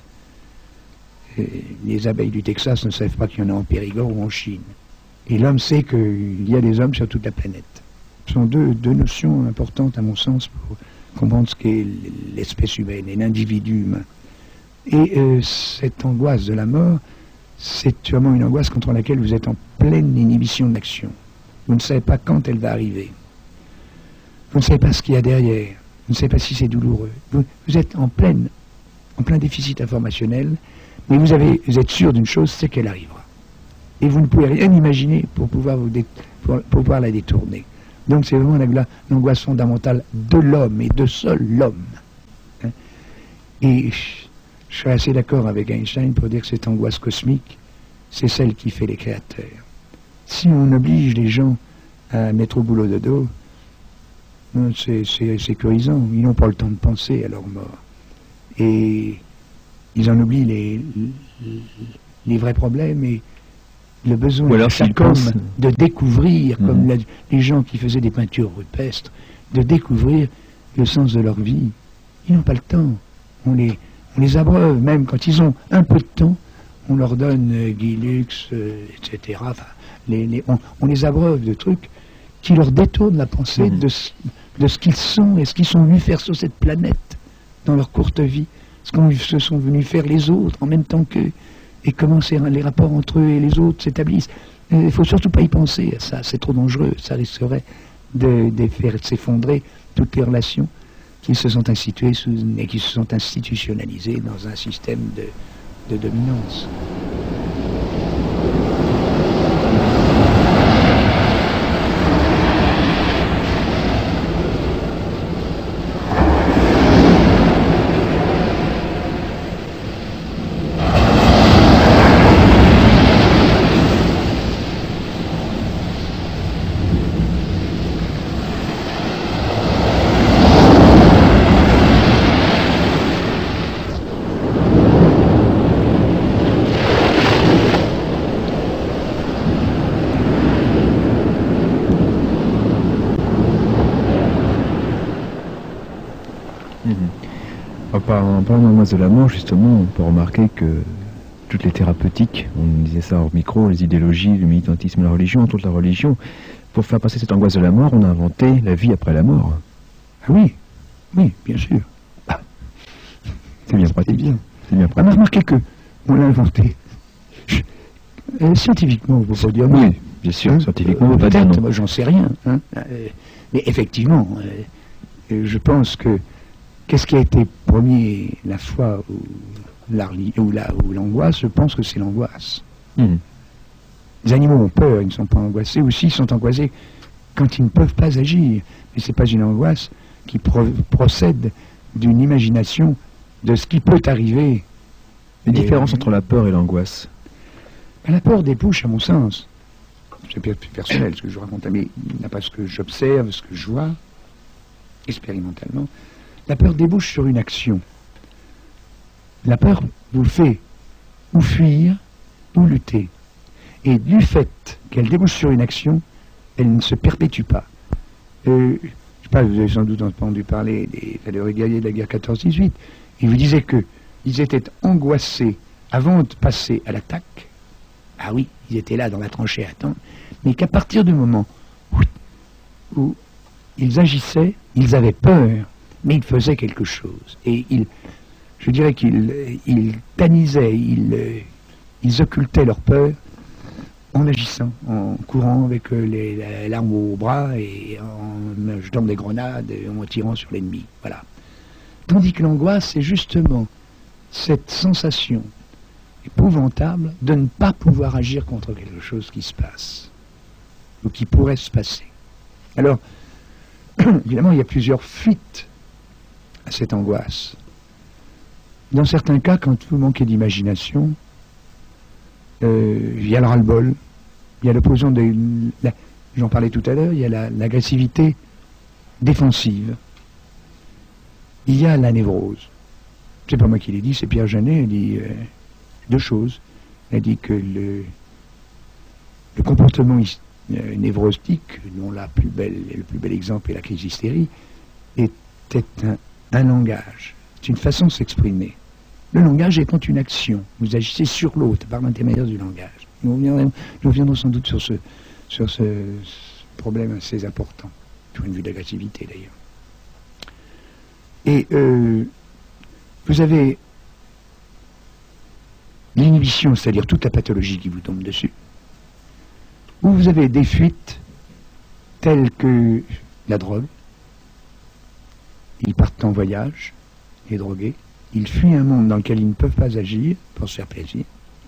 Et les abeilles du Texas ne savent pas qu'il y en a en Périgord ou en Chine. Et l'homme sait qu'il y a des hommes sur toute la planète. Ce sont deux, deux notions importantes, à mon sens, pour comprendre ce qu'est l'espèce humaine et l'individu humain. Et euh, cette angoisse de la mort, c'est vraiment une angoisse contre laquelle vous êtes en pleine inhibition de l'action. Vous ne savez pas quand elle va arriver. Vous ne savez pas ce qu'il y a derrière. Vous ne savez pas si c'est douloureux. Vous, vous êtes en, pleine, en plein déficit informationnel, mais vous, avez, vous êtes sûr d'une chose, c'est qu'elle arrivera. Et vous ne pouvez rien imaginer pour pouvoir, vous dé, pour, pour pouvoir la détourner. Donc c'est vraiment l'angoisse fondamentale de l'homme et de seul l'homme. Hein? Et je suis assez d'accord avec Einstein pour dire que cette angoisse cosmique, c'est celle qui fait les créateurs. Si on oblige les gens à mettre au boulot de dos, c'est sécurisant. Ils n'ont pas le temps de penser à leur mort. Et ils en oublient les, les, les vrais problèmes et le besoin de chaque homme de découvrir, mmh. comme la, les gens qui faisaient des peintures rupestres, de découvrir le sens de leur vie. Ils n'ont pas le temps. On les, on les abreuve, même quand ils ont un peu de temps, on leur donne euh, Guy Lux, euh, et cetera. Enfin, les, les, on, on les abreuve de trucs qui leur détournent la pensée mmh. de, de ce qu'ils sont et ce qu'ils sont venus faire sur cette planète dans leur courte vie, ce qu'ils se sont venus faire les autres en même temps qu'eux, et comment les rapports entre eux et les autres s'établissent. Il ne faut surtout pas y penser à ça, c'est trop dangereux, ça risquerait de, de faire s'effondrer toutes les relations qui se sont instituées sous, et qui se sont institutionnalisées dans un système de, de dominance. En parlant de l'angoisse de la mort, justement, on peut remarquer que toutes les thérapeutiques, on disait ça au micro, les idéologies, le militantisme et la religion, entre autres la religion, pour faire passer cette angoisse de la mort, on a inventé la vie après la mort. Ah oui, oui, bien sûr. Ah. C'est bien pratique. bien. C'est bien pratique. On a remarqué que on l'a inventé. Je... Euh, scientifiquement, vous pouvez dire non. Oui, bien sûr, hein, scientifiquement, on va dire non. Moi, j'en sais rien. Hein. Euh, mais effectivement, euh, je pense que qu'est-ce qui a été premier, la foi ou l'angoisse? Je pense que c'est l'angoisse. Mmh. Les animaux ont peur, ils ne sont pas angoissés, ou s'ils sont angoissés quand ils ne peuvent pas agir. Mais ce n'est pas une angoisse qui pro procède d'une imagination de ce qui peut arriver. La différence entre la peur et l'angoisse? La peur débouche, à mon sens, c'est plus personnel ce que je raconte, mais d'après ce que j'observe, ce que je vois, expérimentalement, la peur débouche sur une action. La peur vous fait ou fuir ou lutter. Et du fait qu'elle débouche sur une action, elle ne se perpétue pas. Euh, je ne sais pas, vous avez sans doute entendu parler des valeureux guerriers de la guerre quatorze dix-huit. Ils vous disaient qu'ils étaient angoissés avant de passer à l'attaque. Ah oui, ils étaient là dans la tranchée à attendre. Mais qu'à partir du moment où, où ils agissaient, ils avaient peur. Mais il faisait quelque chose. Et il, je dirais qu'ils ils tanisaient, ils, ils occultaient leur peur en agissant, en courant avec les, l'arme au bras et en jetant des grenades et en tirant sur l'ennemi. Voilà. Tandis que l'angoisse, c'est justement cette sensation épouvantable de ne pas pouvoir agir contre quelque chose qui se passe ou qui pourrait se passer. Alors, évidemment, il y a plusieurs fuites à cette angoisse. Dans certains cas, quand vous manquez d'imagination, euh, il y a le ras-le-bol, il y a l'opposant de... La, j'en parlais tout à l'heure, il y a la, l'agressivité défensive. Il y a la névrose. C'est pas moi qui l'ai dit, c'est Pierre Janet, il dit euh, deux choses. Il a dit que le, le comportement euh, névrostique, dont la plus belle, le plus bel exemple est la crise d'hystérie, était un, un langage. C'est une façon de s'exprimer. Le langage étant une action. Vous agissez sur l'autre par l'intermédiaire du langage. Nous reviendrons, nous reviendrons sans doute sur ce, sur ce, ce problème assez important, du point de vue de l'agressivité d'ailleurs. Et euh, vous avez l'inhibition, c'est-à-dire toute la pathologie qui vous tombe dessus, ou vous avez des fuites telles que la drogue. Ils partent en voyage, les drogués, ils fuient un monde dans lequel ils ne peuvent pas agir pour se faire plaisir.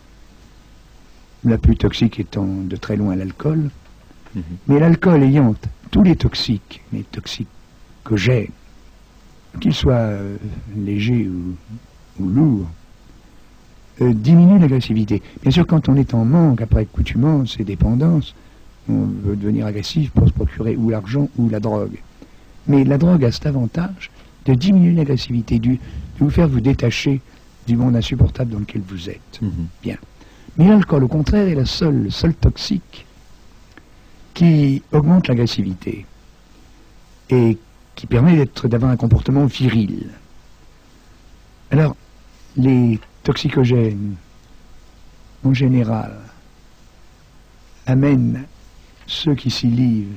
La plus toxique étant de très loin l'alcool, mmh. mais l'alcool ayant tous les toxiques, les toxicogènes, qu'ils soient euh, légers ou, ou lourds, euh, diminue l'agressivité. Bien sûr, quand on est en manque, après accoutumance et dépendance, on veut devenir agressif pour se procurer ou l'argent ou la drogue. Mais la drogue a cet avantage de diminuer l'agressivité, de vous faire vous détacher du monde insupportable dans lequel vous êtes. Mmh. Bien. Mais l'alcool, au contraire, est la seule, le seul toxique qui augmente l'agressivité et qui permet d'être, d'avoir un comportement viril. Alors, les toxicogènes, en général, amènent ceux qui s'y livrent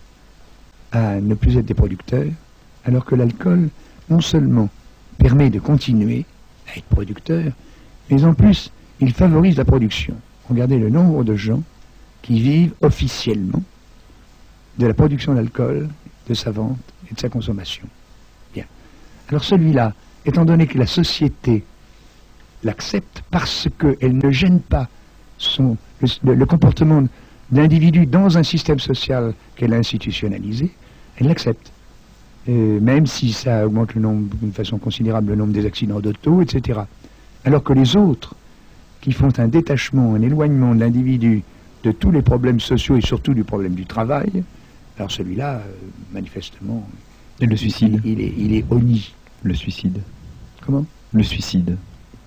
à ne plus être des producteurs, alors que l'alcool, non seulement permet de continuer à être producteur, mais en plus, il favorise la production. Regardez le nombre de gens qui vivent officiellement de la production d'alcool, de sa vente et de sa consommation. Bien. Alors celui-là, étant donné que la société l'accepte parce qu'elle ne gêne pas son, le, le comportement d'individu dans un système social qu'elle a institutionnalisé, elle l'accepte. Euh, même si ça augmente le nombre, d'une façon considérable, le nombre des accidents d'auto, et cetera. Alors que les autres, qui font un détachement, un éloignement de l'individu de tous les problèmes sociaux et surtout du problème du travail, alors celui-là, euh, manifestement, et le suicide. Il, il est, il est honni. Le suicide. Comment ? Le suicide.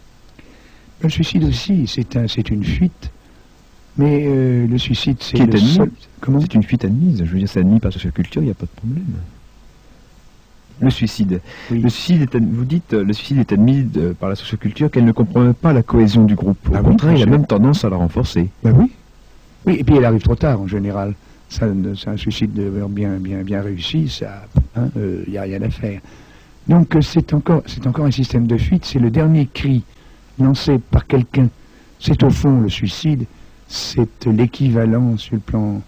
Le suicide aussi, c'est un, c'est une fuite, mais euh, le suicide, c'est Qui est le admis. seul... Comment ? C'est une fuite admise. Je veux dire, c'est admis par la socioculture, il n'y a pas de problème. Le suicide. Oui. Le suicide est, vous dites, le suicide est admis de, par la socioculture qu'elle ne compromet pas la cohésion du groupe. Au ah contraire, oui, il a même tendance à la renforcer. Ben oui. Oui, et puis elle arrive trop tard en général. Ça, c'est un suicide bien, bien, bien réussi, ça, il hein, n'y euh, a rien à faire. Donc c'est encore, c'est encore un système de fuite, c'est le dernier cri lancé par quelqu'un. C'est au fond le suicide, c'est l'équivalent sur le plan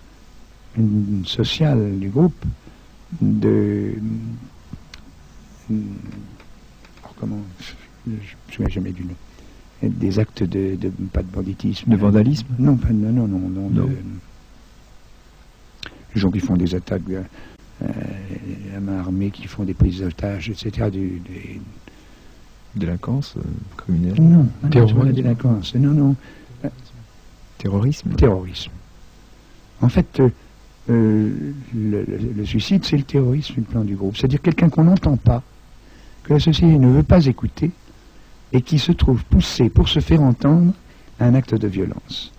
social du groupe de... Alors comment, je ne me souviens jamais du nom, des actes de, de pas de banditisme, de vandalisme, non, pas, non, non, non, non, non. De, les gens qui font des attaques euh, à main armée, qui font des prises d'otages, et cetera. Du, des... Délinquance euh, criminelle. Non, non, terrorisme. non, la délinquance, non, non. Terrorisme. Terrorisme. En fait, euh, euh, le, le, le suicide, c'est le terrorisme sur le plan du groupe. C'est-à-dire quelqu'un qu'on n'entend pas, que la société ne veut pas écouter, et qui se trouve poussé pour se faire entendre à un acte de violence.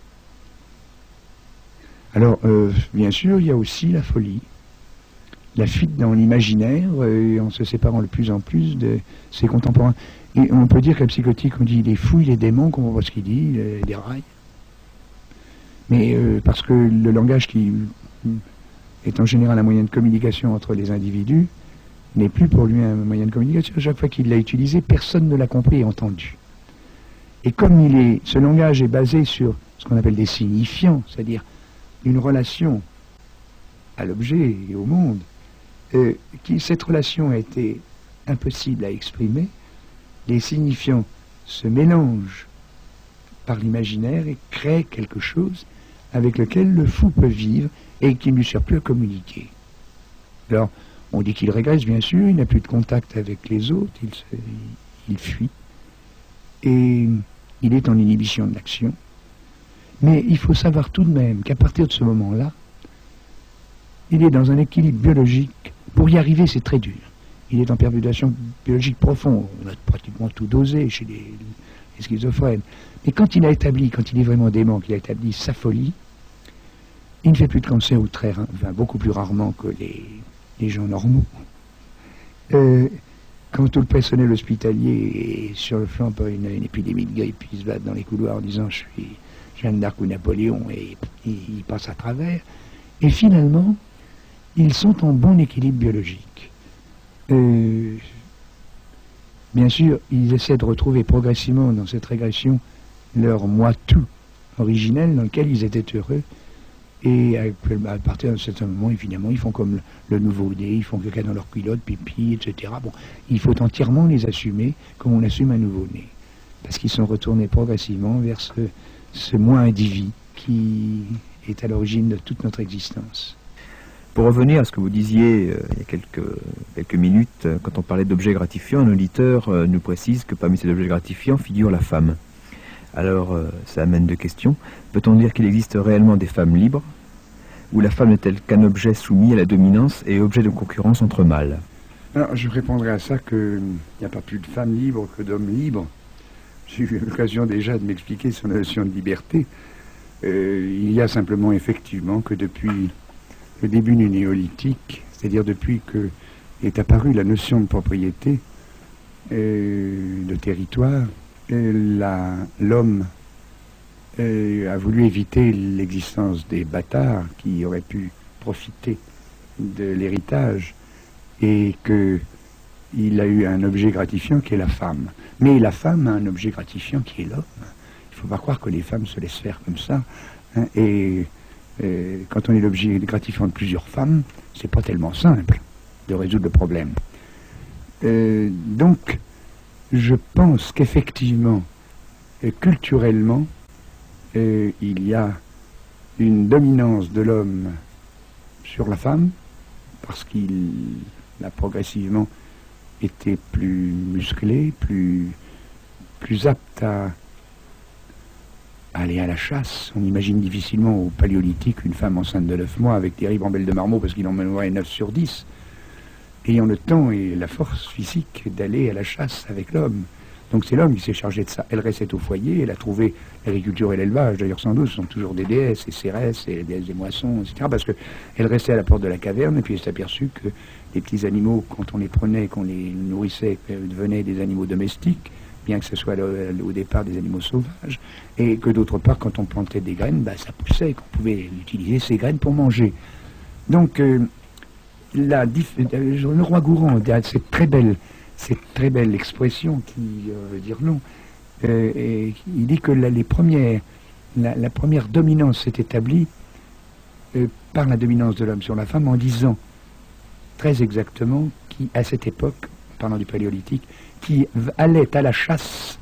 Alors, euh, bien sûr, il y a aussi la folie, la fuite dans l'imaginaire, euh, en se séparant de plus en plus de ses contemporains. Et on peut dire que la psychotique, on dit il est fou, il est démon, on comprend pas ce qu'il dit, il déraille. Mais euh, parce que le langage qui est en général un moyen de communication entre les individus n'est plus pour lui un moyen de communication. Chaque fois qu'il l'a utilisé, personne ne l'a compris et entendu. Et comme il est, ce langage est basé sur ce qu'on appelle des signifiants, c'est-à-dire une relation à l'objet et au monde, euh, qui, cette relation a été impossible à exprimer, les signifiants se mélangent par l'imaginaire et créent quelque chose avec lequel le fou peut vivre et qui ne lui sert plus à communiquer. Alors, on dit qu'il régresse, bien sûr, il n'a plus de contact avec les autres, il, se, il fuit, et il est en inhibition de l'action. Mais il faut savoir tout de même qu'à partir de ce moment-là, il est dans un équilibre biologique. Pour y arriver, c'est très dur. Il est en perturbation biologique profonde. On a pratiquement tout dosé chez les, les schizophrènes. Mais quand il a établi, quand il est vraiment dément, qu'il a établi sa folie, il ne fait plus de cancer ou très, enfin, beaucoup plus rarement que les, les gens normaux. Euh, quand tout le personnel hospitalier est sur le flanc par une, une épidémie de grippe, il se bat dans les couloirs en disant je suis Jeanne d'Arc ou Napoléon, et il, il passe à travers. Et finalement, ils sont en bon équilibre biologique. Euh, bien sûr, ils essaient de retrouver progressivement dans cette régression leur moi-tout originel dans lequel ils étaient heureux. Et à, à partir d'un certain moment, évidemment, ils font comme le, le nouveau-né, ils font caca dans leur culotte, pipi, et cetera. Bon, il faut entièrement les assumer comme on assume un nouveau-né. Parce qu'ils sont retournés progressivement vers ce, ce moi individu qui est à l'origine de toute notre existence. Pour revenir à ce que vous disiez euh, il y a quelques, quelques minutes, euh, quand on parlait d'objets gratifiants, un auditeur euh, nous précise que parmi ces objets gratifiants figure la femme. Alors, euh, ça amène deux questions. Peut-on dire qu'il existe réellement des femmes libres, ou la femme n'est-elle qu'un objet soumis à la dominance et objet de concurrence entre mâles? Alors, je répondrai à ça qu'il n'y a pas plus de femmes libres que d'hommes libres. J'ai eu l'occasion déjà de m'expliquer sur la notion de liberté. Euh, il y a simplement effectivement que depuis le début du néolithique, c'est-à-dire depuis que est apparue la notion de propriété, euh, de territoire, euh, l'homme euh, a voulu éviter l'existence des bâtards qui auraient pu profiter de l'héritage et qu'il a eu un objet gratifiant qui est la femme. Mais la femme a un objet gratifiant qui est l'homme. Il ne faut pas croire que les femmes se laissent faire comme ça. Hein, et euh, quand on est l'objet gratifiant de plusieurs femmes, c'est pas tellement simple de résoudre le problème. Euh, donc, je pense qu'effectivement, euh, culturellement, euh, il y a une dominance de l'homme sur la femme, parce qu'il a progressivement été plus musclé, plus, plus apte à aller à la chasse. On imagine difficilement au paléolithique une femme enceinte de neuf mois avec des ribambelles de marmot parce qu'il en mènerait neuf sur dix, ayant le temps et la force physique d'aller à la chasse avec l'homme. Donc c'est l'homme qui s'est chargé de ça. Elle restait au foyer, elle a trouvé l'agriculture et l'élevage, d'ailleurs sans doute, ce sont toujours des déesses, et Cérès, et les déesses des moissons, et cetera, parce qu'elle restait à la porte de la caverne, et puis elle s'est aperçue que les petits animaux, quand on les prenait, qu'on les nourrissait, devenaient des animaux domestiques, bien que ce soit le, au départ des animaux sauvages, et que d'autre part, quand on plantait des graines, bah, ça poussait, qu'on pouvait utiliser ces graines pour manger. Donc, euh, la, le roi Gourand a cette très belle, cette très belle expression qui euh, veut dire non. Euh, et il dit que la, les premières, la, la première dominance s'est établie euh, par la dominance de l'homme sur la femme en disant très exactement qui, à cette époque, parlant du paléolithique, qui allait à la chasse,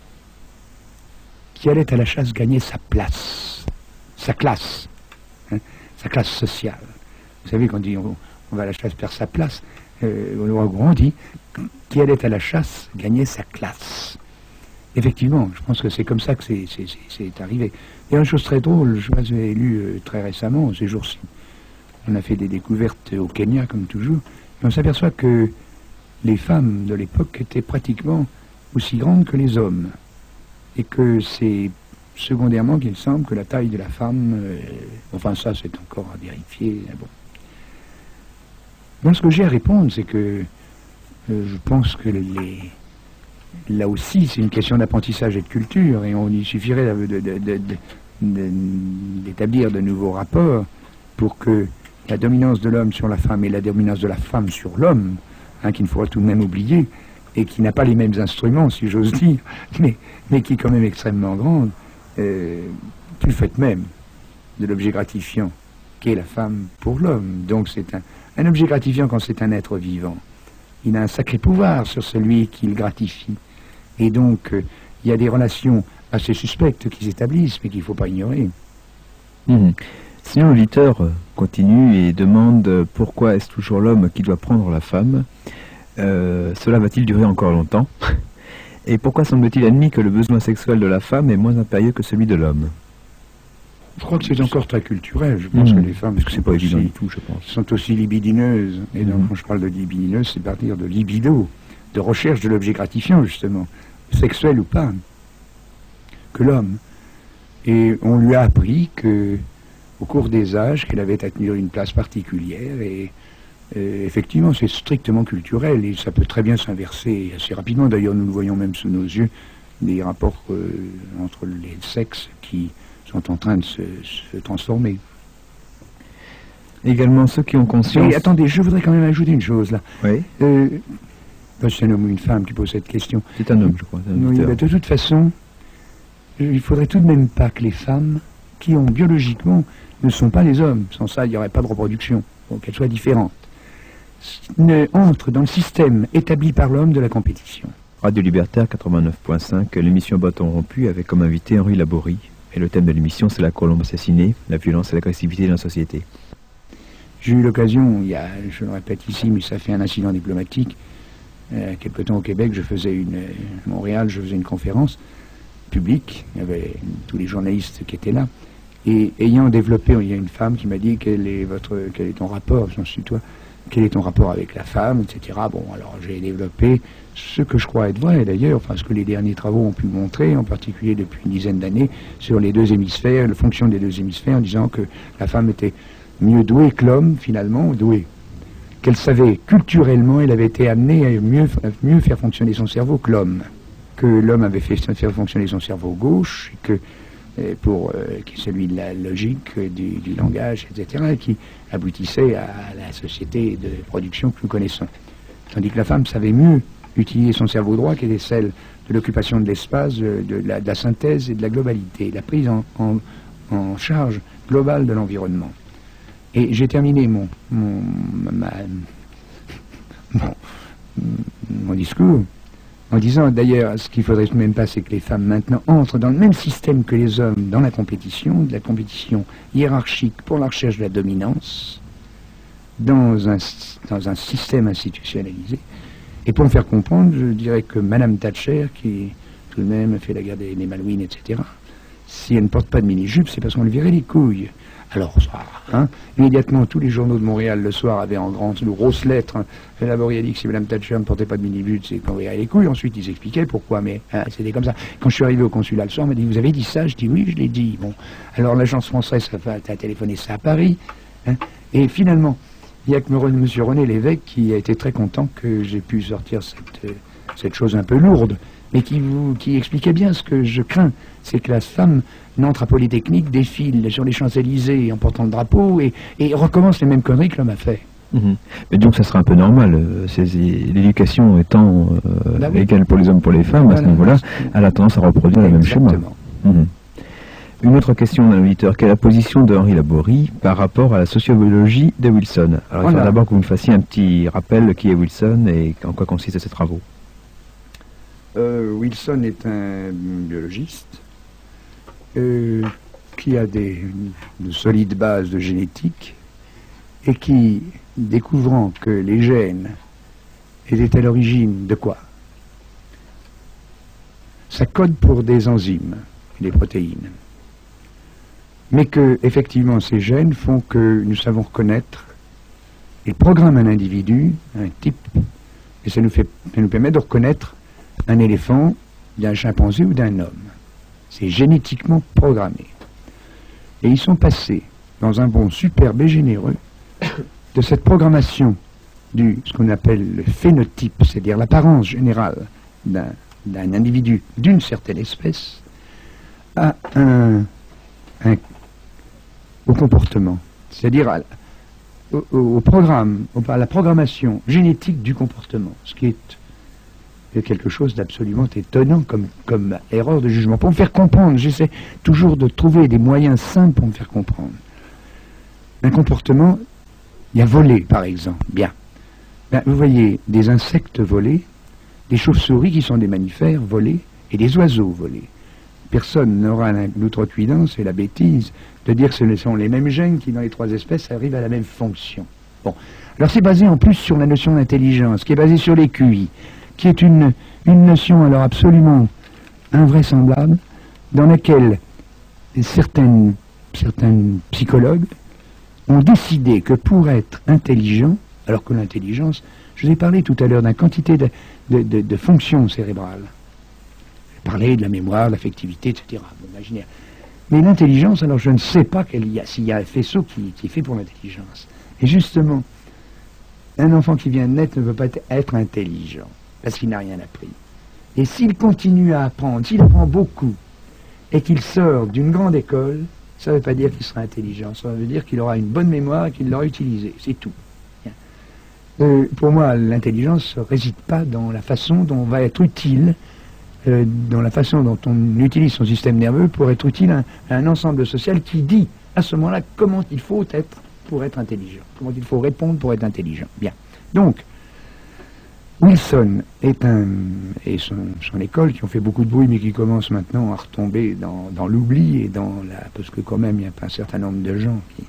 qui allait à la chasse gagner sa place, sa classe, hein, sa classe sociale. Vous savez, quand on dit on, on va à la chasse perdre sa place, euh, le roi Gourand dit qui allait à la chasse gagner sa classe. Effectivement, je pense que c'est comme ça que c'est arrivé. Il y a une chose très drôle, je l'ai lu euh, très récemment, ces jours-ci. On a fait des découvertes au Kenya, comme toujours, et on s'aperçoit que les femmes de l'époque étaient pratiquement aussi grandes que les hommes. Et que c'est secondairement qu'il semble que la taille de la femme, euh, enfin ça c'est encore à vérifier. Bon. Donc ce que j'ai à répondre, c'est que euh, je pense que les, là aussi c'est une question d'apprentissage et de culture, et on y suffirait de, de, de, de, de, d'établir de nouveaux rapports pour que la dominance de l'homme sur la femme et la dominance de la femme sur l'homme hein, qu'il ne faudra tout de même oublier, et qui n'a pas les mêmes instruments, si j'ose dire, mais, mais qui est quand même extrêmement grande, euh, du fait même de l'objet gratifiant qu'est la femme pour l'homme. Donc c'est un, un objet gratifiant quand c'est un être vivant. Il a un sacré pouvoir sur celui qui le gratifie. Et donc, euh, il y a des relations assez suspectes qui s'établissent, mais qu'il ne faut pas ignorer. Mmh. Sinon, l'auditeur continue et demande pourquoi est-ce toujours l'homme qui doit prendre la femme. Euh, cela va-t-il durer encore longtemps? Et pourquoi semble-t-il admis que le besoin sexuel de la femme est moins impérieux que celui de l'homme? Je crois que c'est encore très culturel. Je pense mmh. que les femmes, parce que c'est pas évident du tout, je pense, sont aussi libidineuses. Et donc, mmh. quand je parle de libidineuse, c'est partir de libido, de recherche de l'objet gratifiant, justement, sexuel ou pas, que l'homme. Et on lui a appris que, au cours des âges, qu'elle avait à tenir une place particulière. Et, et effectivement, c'est strictement culturel et ça peut très bien s'inverser assez rapidement. D'ailleurs, nous le voyons même sous nos yeux, des rapports euh, entre les sexes qui sont en train de se, se transformer. Également ceux qui ont conscience... Et attendez, je voudrais quand même ajouter une chose là. Oui. Euh, c'est un homme ou une femme qui pose cette question. C'est un homme, je crois. Oui, bah, de toute façon, il faudrait tout de même pas que les femmes, qui ont biologiquement, ne sont pas les hommes, sans ça il n'y aurait pas de reproduction, donc qu'elles soient différentes, ne entrent dans le système établi par l'homme de la compétition. Radio Libertaire quatre-vingt-neuf point cinq, l'émission Bâton rompu avec comme invité Henri Laborie. Et le thème de l'émission, c'est la colombe assassinée, la violence et l'agressivité dans la société. J'ai eu l'occasion, il y a, je le répète ici, mais ça fait un incident diplomatique, euh, quelque temps au Québec, je faisais une, à Montréal, je faisais une conférence publique, il y avait tous les journalistes qui étaient là, et ayant développé, il y a une femme qui m'a dit quel est votre, quel est ton rapport, j'en suis toi, quel est ton rapport avec la femme, et cetera. Bon, alors j'ai développé ce que je crois être vrai d'ailleurs, enfin ce que les derniers travaux ont pu montrer, en particulier depuis une dizaine d'années, sur les deux hémisphères, la fonction des deux hémisphères, en disant que la femme était mieux douée que l'homme, finalement, douée. Qu'elle savait culturellement, elle avait été amenée à mieux, à mieux faire fonctionner son cerveau que l'homme. Que l'homme avait fait faire fonctionner son cerveau gauche, que pour euh, qui est celui de la logique, euh, du, du langage, et cetera, et qui aboutissait à la société de production que nous connaissons. Tandis que la femme savait mieux utiliser son cerveau droit, qui était celle de l'occupation de l'espace, de, de, la, de la synthèse et de la globalité, la prise en, en, en charge globale de l'environnement. Et j'ai terminé mon, mon, ma, mon, mon discours en disant d'ailleurs, ce qu'il faudrait même pas, c'est que les femmes maintenant entrent dans le même système que les hommes dans la compétition, de la compétition hiérarchique pour la recherche de la dominance, dans un, dans un système institutionnalisé. Et pour me faire comprendre, je dirais que Madame Thatcher, qui tout de même fait la guerre des, des Malouines, et cetera, si elle ne porte pas de mini-jupe, c'est parce qu'on lui virait les couilles. Alors, ça, hein, immédiatement, tous les journaux de Montréal, le soir, avaient en grandes, grosses lettres, hein, Laborie a dit que si Mme Thatcher ne portait pas de mini-jupe, c'est qu'on virait les couilles. Ensuite, ils expliquaient pourquoi, mais hein, c'était comme ça. Quand je suis arrivé au consulat le soir, on m'a dit, vous avez dit ça? Je dis, oui, je l'ai dit. Bon, alors l'agence française a téléphoné ça à Paris, hein, et finalement, il n'y a que M. René Lévesque qui a été très content que j'ai pu sortir cette, euh, cette chose un peu lourde, mais qui, vous, qui expliquait bien ce que je crains, c'est que la femme n'entre à Polytechnique, défile sur les Champs-Élysées en portant le drapeau et, et recommence les mêmes conneries que l'homme a fait. Mmh. Mais donc ça sera un peu normal, euh, l'éducation étant euh, bah oui. égale pour les hommes et pour les femmes, voilà, à ce niveau-là, elle a tendance à reproduire le même schéma. Mmh. Une autre question d'un auditeur, quelle est la position de Henri Laborie par rapport à la sociobiologie de Wilson? Alors voilà. Il faut d'abord que vous me fassiez un petit rappel de qui est Wilson et en quoi consistent ces travaux. Euh, Wilson est un biologiste euh, qui a des, de solides bases de génétique et qui, découvrant que les gènes étaient à l'origine de quoi? Ça code pour des enzymes, des protéines. Mais que, effectivement, ces gènes font que nous savons reconnaître, ils programment un individu, un type, et ça nous, fait, ça nous permet de reconnaître un éléphant d'un chimpanzé ou d'un homme. C'est génétiquement programmé. Et ils sont passés dans un bond superbe et généreux de cette programmation du, ce qu'on appelle le phénotype, c'est-à-dire l'apparence générale d'un, d'un individu d'une certaine espèce, à un, un, au comportement. C'est-à-dire à au, au programme, au, à la programmation génétique du comportement, ce qui est quelque chose d'absolument étonnant comme, comme erreur de jugement. Pour me faire comprendre, j'essaie toujours de trouver des moyens simples pour me faire comprendre. Un comportement, il y a voler, par exemple. Bien. Ben, vous voyez des insectes volés, des chauves-souris qui sont des mammifères volés, et des oiseaux volés. Personne n'aura l'outrecuidance et la bêtise de dire que ce sont les mêmes gènes qui, dans les trois espèces, arrivent à la même fonction. Bon. Alors c'est basé en plus sur la notion d'intelligence, qui est basée sur les Q I, qui est une, une notion alors absolument invraisemblable, dans laquelle certaines, certains psychologues ont décidé que pour être intelligent, alors que l'intelligence, je vous ai parlé tout à l'heure d'une quantité de, de, de, de fonctions cérébrales, parler de la mémoire, de l'affectivité, et cetera. Bon, imaginez. Mais l'intelligence, alors je ne sais pas s'il y a un faisceau qui, qui est fait pour l'intelligence. Et justement, un enfant qui vient de naître ne peut pas être, être intelligent, parce qu'il n'a rien appris. Et s'il continue à apprendre, s'il apprend beaucoup, et qu'il sort d'une grande école, ça ne veut pas dire qu'il sera intelligent, ça veut dire qu'il aura une bonne mémoire et qu'il l'aura utilisée, c'est tout. Euh, pour moi, l'intelligence ne réside pas dans la façon dont on va être utile, euh, dans la façon dont on utilise son système nerveux pour être utile à, à un ensemble social qui dit à ce moment-là comment il faut être pour être intelligent, comment il faut répondre pour être intelligent. Bien. Donc, Wilson est un, et son, son école, qui ont fait beaucoup de bruit, mais qui commence maintenant à retomber dans, dans l'oubli, et dans la, parce que quand même, il y a un certain nombre de gens qui...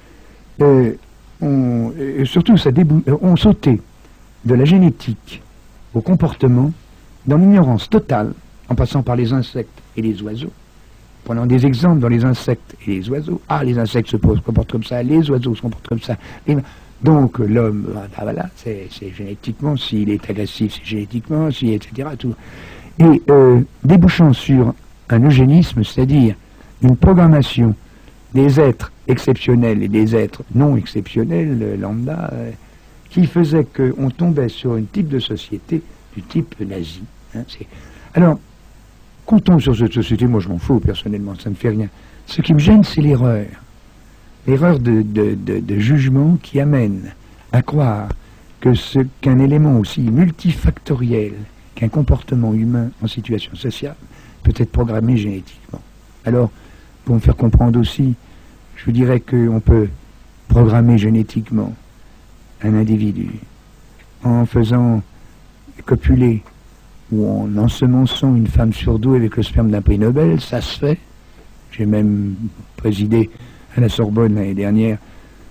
Euh, ont, et surtout, ça débou, ont sauté de la génétique au comportement, dans l'ignorance totale, en passant par les insectes et les oiseaux. Prenons des exemples dans les insectes et les oiseaux. Ah, les insectes se comportent comme ça, les oiseaux se comportent comme ça. Et donc l'homme, ah, voilà, c'est génétiquement, s'il est agressif, c'est génétiquement, si, et cetera. Tout. Et euh, débouchant sur un eugénisme, c'est-à-dire une programmation des êtres exceptionnels et des êtres non exceptionnels, lambda, euh, qui faisait qu'on tombait sur un type de société du type nazi. Hein, alors, qu'on tombe sur cette société, moi je m'en fous personnellement, ça ne fait rien. Ce qui me gêne, c'est l'erreur. L'erreur de, de, de, de jugement qui amène à croire que ce qu'un élément aussi multifactoriel qu'un comportement humain en situation sociale peut être programmé génétiquement. Alors, pour me faire comprendre aussi, je vous dirais qu'on peut programmer génétiquement un individu en faisant copuler ou en ensemençant une femme surdouée avec le sperme d'un prix Nobel, ça se fait. J'ai même présidé à la Sorbonne l'année dernière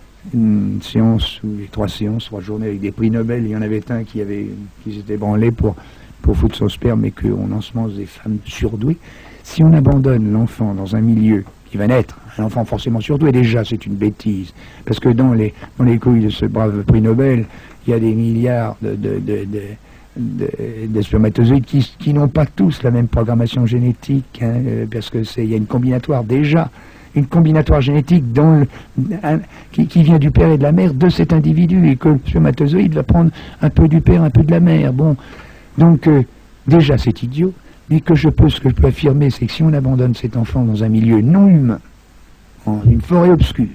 une séance, ou les trois séances, trois journées avec des prix Nobel. Il y en avait un qui avait, qui s'était branlé pour, pour foutre son sperme et qu'on ensemence des femmes surdouées. Si on abandonne l'enfant dans un milieu qui va naître, un enfant forcément surdoué, déjà c'est une bêtise. Parce que dans les, dans les couilles de ce brave prix Nobel, il y a des milliards de... de, de, de De, de spermatozoïdes qui, qui n'ont pas tous la même programmation génétique, hein, euh, parce que c'est il y a une combinatoire déjà, une combinatoire génétique dans le, un, qui, qui vient du père et de la mère de cet individu, et que le spermatozoïde va prendre un peu du père, un peu de la mère. Bon, donc euh, déjà c'est idiot, mais que je peux, ce que je peux affirmer, c'est que si on abandonne cet enfant dans un milieu non humain, en une forêt obscure,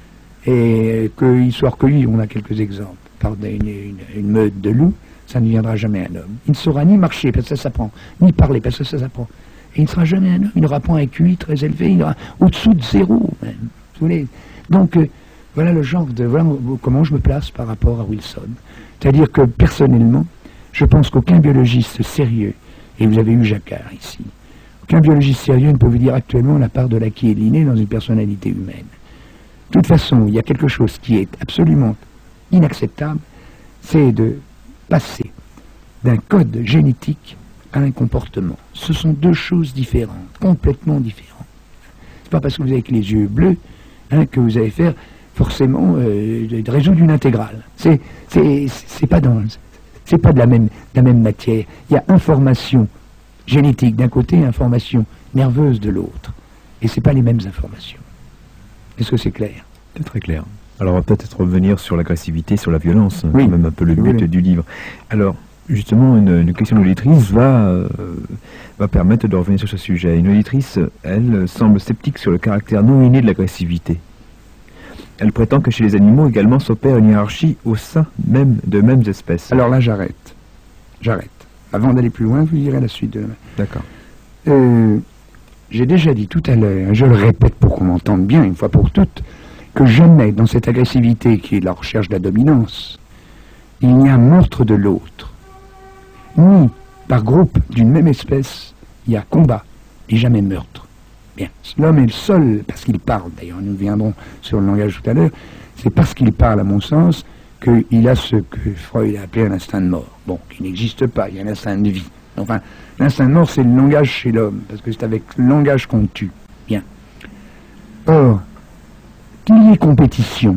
et qu'il soit recueilli, on a quelques exemples, par une, une, une meute de loups, ça ne deviendra jamais un homme. Il ne saura ni marcher, parce que ça s'apprend, ni parler, parce que ça s'apprend. Et il ne sera jamais un homme. Il n'aura pas un Q I très élevé, il aura au-dessous de zéro, même. Vous voulez. Donc, euh, voilà le genre de... Voilà comment je me place par rapport à Wilson. C'est-à-dire que, personnellement, je pense qu'aucun biologiste sérieux, et vous avez eu Jacquard ici, aucun biologiste sérieux ne peut vous dire actuellement la part de l'acquis et de l'inné dans une personnalité humaine. De toute façon, il y a quelque chose qui est absolument inacceptable, c'est de passer d'un code génétique à un comportement. Ce sont deux choses différentes, complètement différentes. C'est pas parce que vous avez les yeux bleus hein, que vous allez faire forcément euh, de, de résoudre une intégrale. C'est c'est c'est pas dans c'est pas de la même de la même matière. Il y a information génétique d'un côté et information nerveuse de l'autre, et c'est pas les mêmes informations. Est-ce que c'est clair? C'est très clair. Alors on va peut-être revenir sur l'agressivité, sur la violence, oui. C'est même un peu le but oui. du livre. Alors, justement, une, une question d'auditrice va, euh, va permettre de revenir sur ce sujet. Une auditrice, elle, semble sceptique sur le caractère non inné de l'agressivité. Elle prétend que chez les animaux également s'opère une hiérarchie au sein même de mêmes espèces. Alors là, j'arrête. J'arrête. Avant d'aller plus loin, vous direz la suite de... D'accord. Euh, j'ai déjà dit tout à l'heure, et je le répète pour qu'on m'entende bien, une fois pour toutes, que jamais dans cette agressivité qui est la recherche de la dominance, il n'y a meurtre de l'autre. Ni par groupe d'une même espèce, il y a combat, et jamais meurtre. Bien. L'homme est le seul, parce qu'il parle, d'ailleurs nous viendrons sur le langage tout à l'heure, c'est parce qu'il parle, à mon sens, qu'il a ce que Freud a appelé un instinct de mort. Bon, qui n'existe pas, il y a un instinct de vie. Enfin, l'instinct de mort, c'est le langage chez l'homme, parce que c'est avec le langage qu'on tue. Bien. Or, qu'il y ait compétition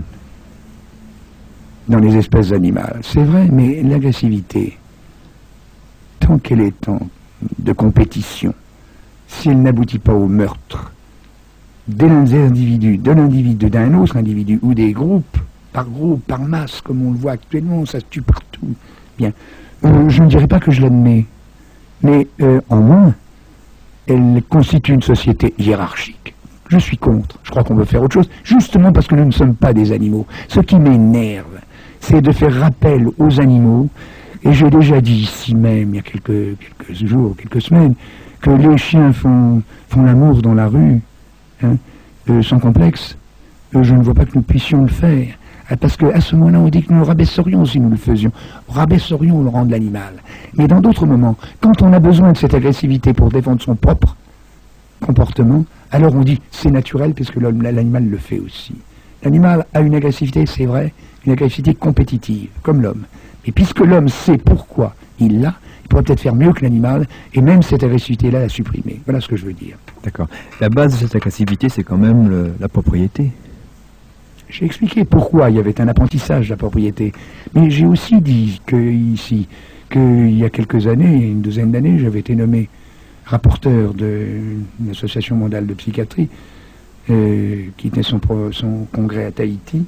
dans les espèces animales, c'est vrai, mais l'agressivité, tant qu'elle est en, de compétition, si elle n'aboutit pas au meurtre des individus, de l'individu, d'un autre individu, ou des groupes, par groupe, par masse, comme on le voit actuellement, ça se tue partout, bien, euh, je ne dirais pas que je l'admets, mais euh, en moins, elle constitue une société hiérarchique. Je suis contre. Je crois qu'on veut faire autre chose, justement parce que nous ne sommes pas des animaux. Ce qui m'énerve, c'est de faire rappel aux animaux, et j'ai déjà dit ici même, il y a quelques, quelques jours, quelques semaines, que les chiens font, font l'amour dans la rue, hein, euh, sans complexe. Euh, je ne vois pas que nous puissions le faire. Parce qu'à ce moment-là, on dit que nous le rabaisserions si nous le faisions. Rabaisserions le rang de l'animal. Mais dans d'autres moments, quand on a besoin de cette agressivité pour défendre son propre comportement, alors on dit c'est naturel puisque l'animal le fait aussi. L'animal a une agressivité, c'est vrai, une agressivité compétitive, comme l'homme. Et puisque l'homme sait pourquoi il l'a, il pourrait peut-être faire mieux que l'animal, et même cette agressivité-là la supprimer. Voilà ce que je veux dire. D'accord. La base de cette agressivité, c'est quand même le, la propriété. J'ai expliqué pourquoi il y avait un apprentissage de la propriété. Mais j'ai aussi dit que ici, qu'il y a quelques années, une douzaine d'années, j'avais été nommé rapporteur de l'Association mondiale de psychiatrie, euh, qui tenait son, son congrès à Tahiti.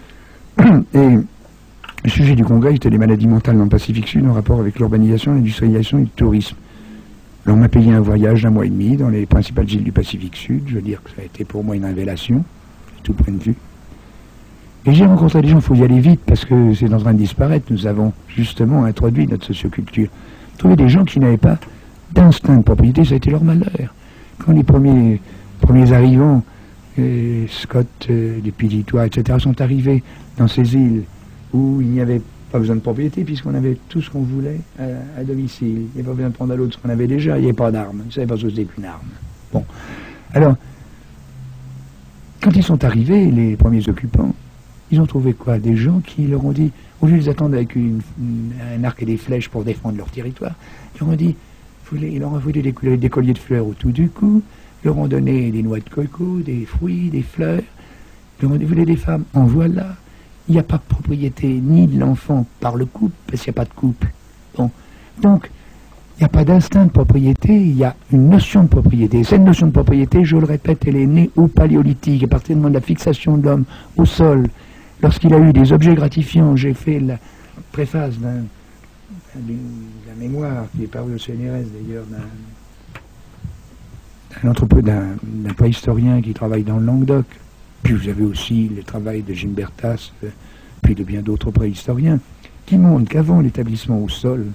Et le sujet du congrès était les maladies mentales dans le Pacifique Sud en rapport avec l'urbanisation, l'industrialisation et le tourisme. Alors on m'a payé un voyage d'un mois et demi dans les principales îles du Pacifique Sud. Je veux dire que ça a été pour moi une révélation, de tout point de vue. Et j'ai rencontré des gens, il faut y aller vite parce que c'est en train de disparaître. Nous avons justement introduit notre socioculture. Trouver des gens qui n'avaient pas d'instinct de propriété, ça a été leur malheur. Quand les premiers, premiers arrivants, euh, Scott, euh, les Pilitois, et cetera, sont arrivés dans ces îles où il n'y avait pas besoin de propriété puisqu'on avait tout ce qu'on voulait à, à domicile. Il n'y avait pas besoin de prendre à l'autre ce qu'on avait déjà, il n'y avait pas d'armes. Ils ne savaient pas ce que c'était qu'une arme. Bon. Alors, quand ils sont arrivés, les premiers occupants, ils ont trouvé quoi? Des gens qui leur ont dit, au lieu de les attendre avec une, une, un arc et des flèches pour défendre leur territoire, ils leur ont dit, ils leur ont envoyé des, des colliers de fleurs autour du cou, ils leur ont donné des noix de coco, des fruits, des fleurs, ils leur ont dit, vous voulez des femmes? En voilà. Il n'y a pas de propriété ni de l'enfant par le couple, parce qu'il n'y a pas de couple. Bon. Donc, il n'y a pas d'instinct de propriété, il y a une notion de propriété. Cette notion de propriété, je le répète, elle est née au paléolithique, à partir du moment de la fixation de l'homme au sol. Lorsqu'il a eu des objets gratifiants, j'ai fait la préface d'un, d'un mémoire qui est paru au C N R S d'ailleurs, d'un, d'un, d'un, d'un préhistorien qui travaille dans le Languedoc. Puis vous avez aussi le travail de Gimbertas, puis de bien d'autres préhistoriens, qui montrent qu'avant l'établissement au sol,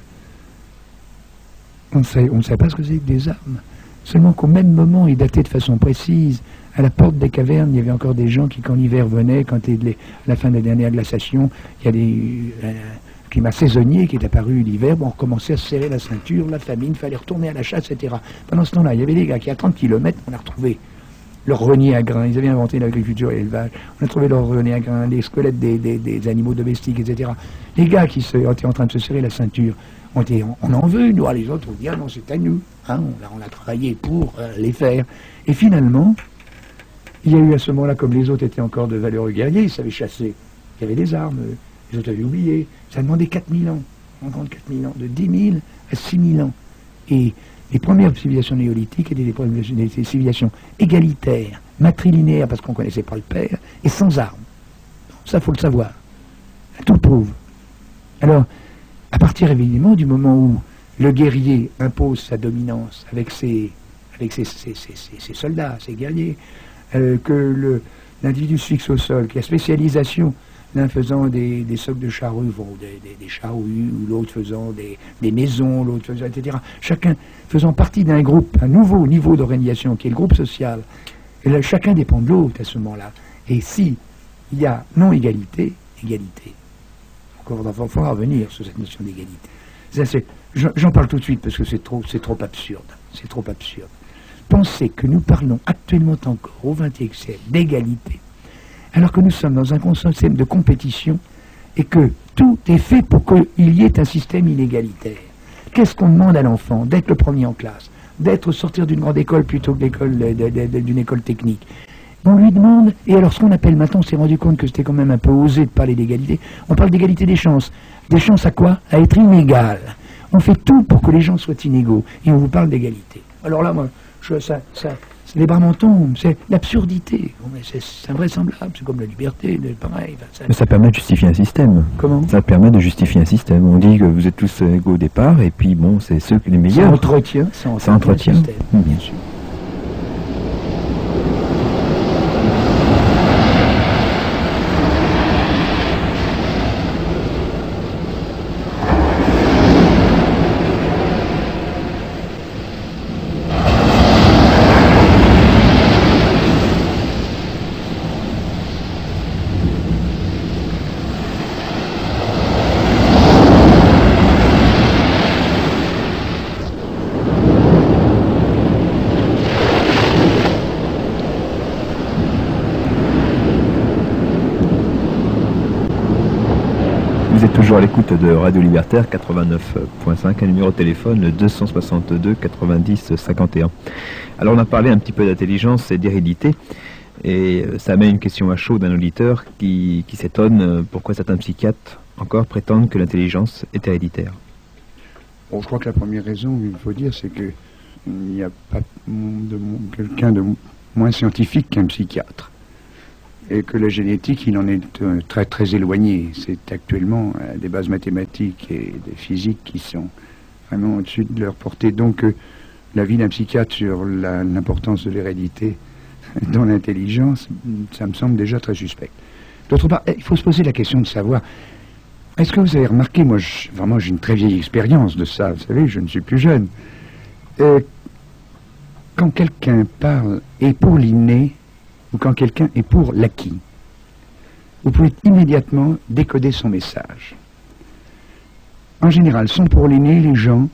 on sait, on ne savait pas ce que c'était que des armes. Seulement qu'au même moment, et daté de façon précise, à la porte des cavernes, il y avait encore des gens qui, quand l'hiver venait, quand il est à la fin de la dernière glaciation, il y a des, un climat saisonnier qui est apparu l'hiver, bon, on recommençait à se serrer la ceinture, la famine, il fallait retourner à la chasse, et cetera. Pendant ce temps-là, il y avait des gars qui, à trente kilomètres, on a retrouvé leur renier à grains. Ils avaient inventé l'agriculture et l'élevage. On a trouvé leur renier à grains, les squelettes des, des, des animaux domestiques, et cetera. Les gars qui se, étaient en train de se serrer la ceinture, on, était, on, on en veut, nous, les autres, on dit, ah non, c'est à nous. Hein, on, a, on a travaillé pour euh, les faire. Et finalement, il y a eu à ce moment-là, comme les autres étaient encore de valeureux guerriers, ils savaient chasser. Il y avait des armes, les autres avaient oublié. Ça a demandé quatre mille ans. On compte quatre mille ans, de dix mille à six mille ans. Et les premières civilisations néolithiques étaient des, premières, des civilisations égalitaires, matrilinéaires, parce qu'on ne connaissait pas le père, et sans armes. Ça, il faut le savoir. Tout le prouve. Alors, à partir évidemment du moment où le guerrier impose sa dominance avec ses, avec ses, ses, ses, ses, ses soldats, ses guerriers, euh, que le, l'individu se fixe au sol, qui a spécialisation, l'un faisant des, des socles de charrues, bon, des, des, des charrues, ou l'autre faisant des, des maisons, l'autre faisant, et cetera. Chacun faisant partie d'un groupe, un nouveau niveau d'organisation, qui est le groupe social. Et là, chacun dépend de l'autre à ce moment-là. Et si il y a non-égalité, égalité. Encore, il va falloir revenir sur cette notion d'égalité. J'en parle tout de suite parce que c'est trop, c'est trop absurde. C'est trop absurde. Pensez que nous parlons actuellement encore au vingtième siècle d'égalité, alors que nous sommes dans un système de compétition et que tout est fait pour qu'il y ait un système inégalitaire. Qu'est-ce qu'on demande à l'enfant? D'être le premier en classe, d'être sortir d'une grande école plutôt que l'école, d'une école technique. On lui demande, et alors ce qu'on appelle maintenant, on s'est rendu compte que c'était quand même un peu osé de parler d'égalité, on parle d'égalité des chances. Des chances à quoi? À être inégal. On fait tout pour que les gens soient inégaux, et on vous parle d'égalité. Alors là, moi, je, ça, ça, les bras m'en tombent, c'est l'absurdité. C'est invraisemblable, c'est comme la liberté, pareil. Ça... Mais ça permet de justifier un système. Comment? Ça permet de justifier un système. On dit que vous êtes tous égaux au départ, et puis bon, c'est ceux qui les meilleurs. Ça entretient, ça entretient, ça entretient. le système, mmh. bien sûr. Vous êtes toujours à l'écoute de Radio Libertaire quatre-vingt-neuf point cinq, un numéro de téléphone deux cent soixante-deux quatre-vingt-dix cinquante et un. Alors on a parlé un petit peu d'intelligence et d'hérédité, et ça amène une question à chaud d'un auditeur qui, qui s'étonne pourquoi certains psychiatres encore prétendent que l'intelligence est héréditaire. Bon, je crois que la première raison, il faut dire, c'est qu'il n'y a pas de, quelqu'un de moins scientifique qu'un psychiatre. Et que la génétique, il en est euh, très très éloigné. C'est actuellement euh, des bases mathématiques et des physiques qui sont vraiment au-dessus de leur portée. Donc euh, l'avis d'un psychiatre sur l'importance de l'hérédité dans l'intelligence, ça me semble déjà très suspect. D'autre part, il faut se poser la question de savoir, est-ce que vous avez remarqué, moi je, vraiment j'ai une très vieille expérience de ça, vous savez, je ne suis plus jeune. Euh, quand quelqu'un parle et pour l'inné, ou quand quelqu'un est pour l'acquis, vous pouvez immédiatement décoder son message. En général, sont pour l'inné les gens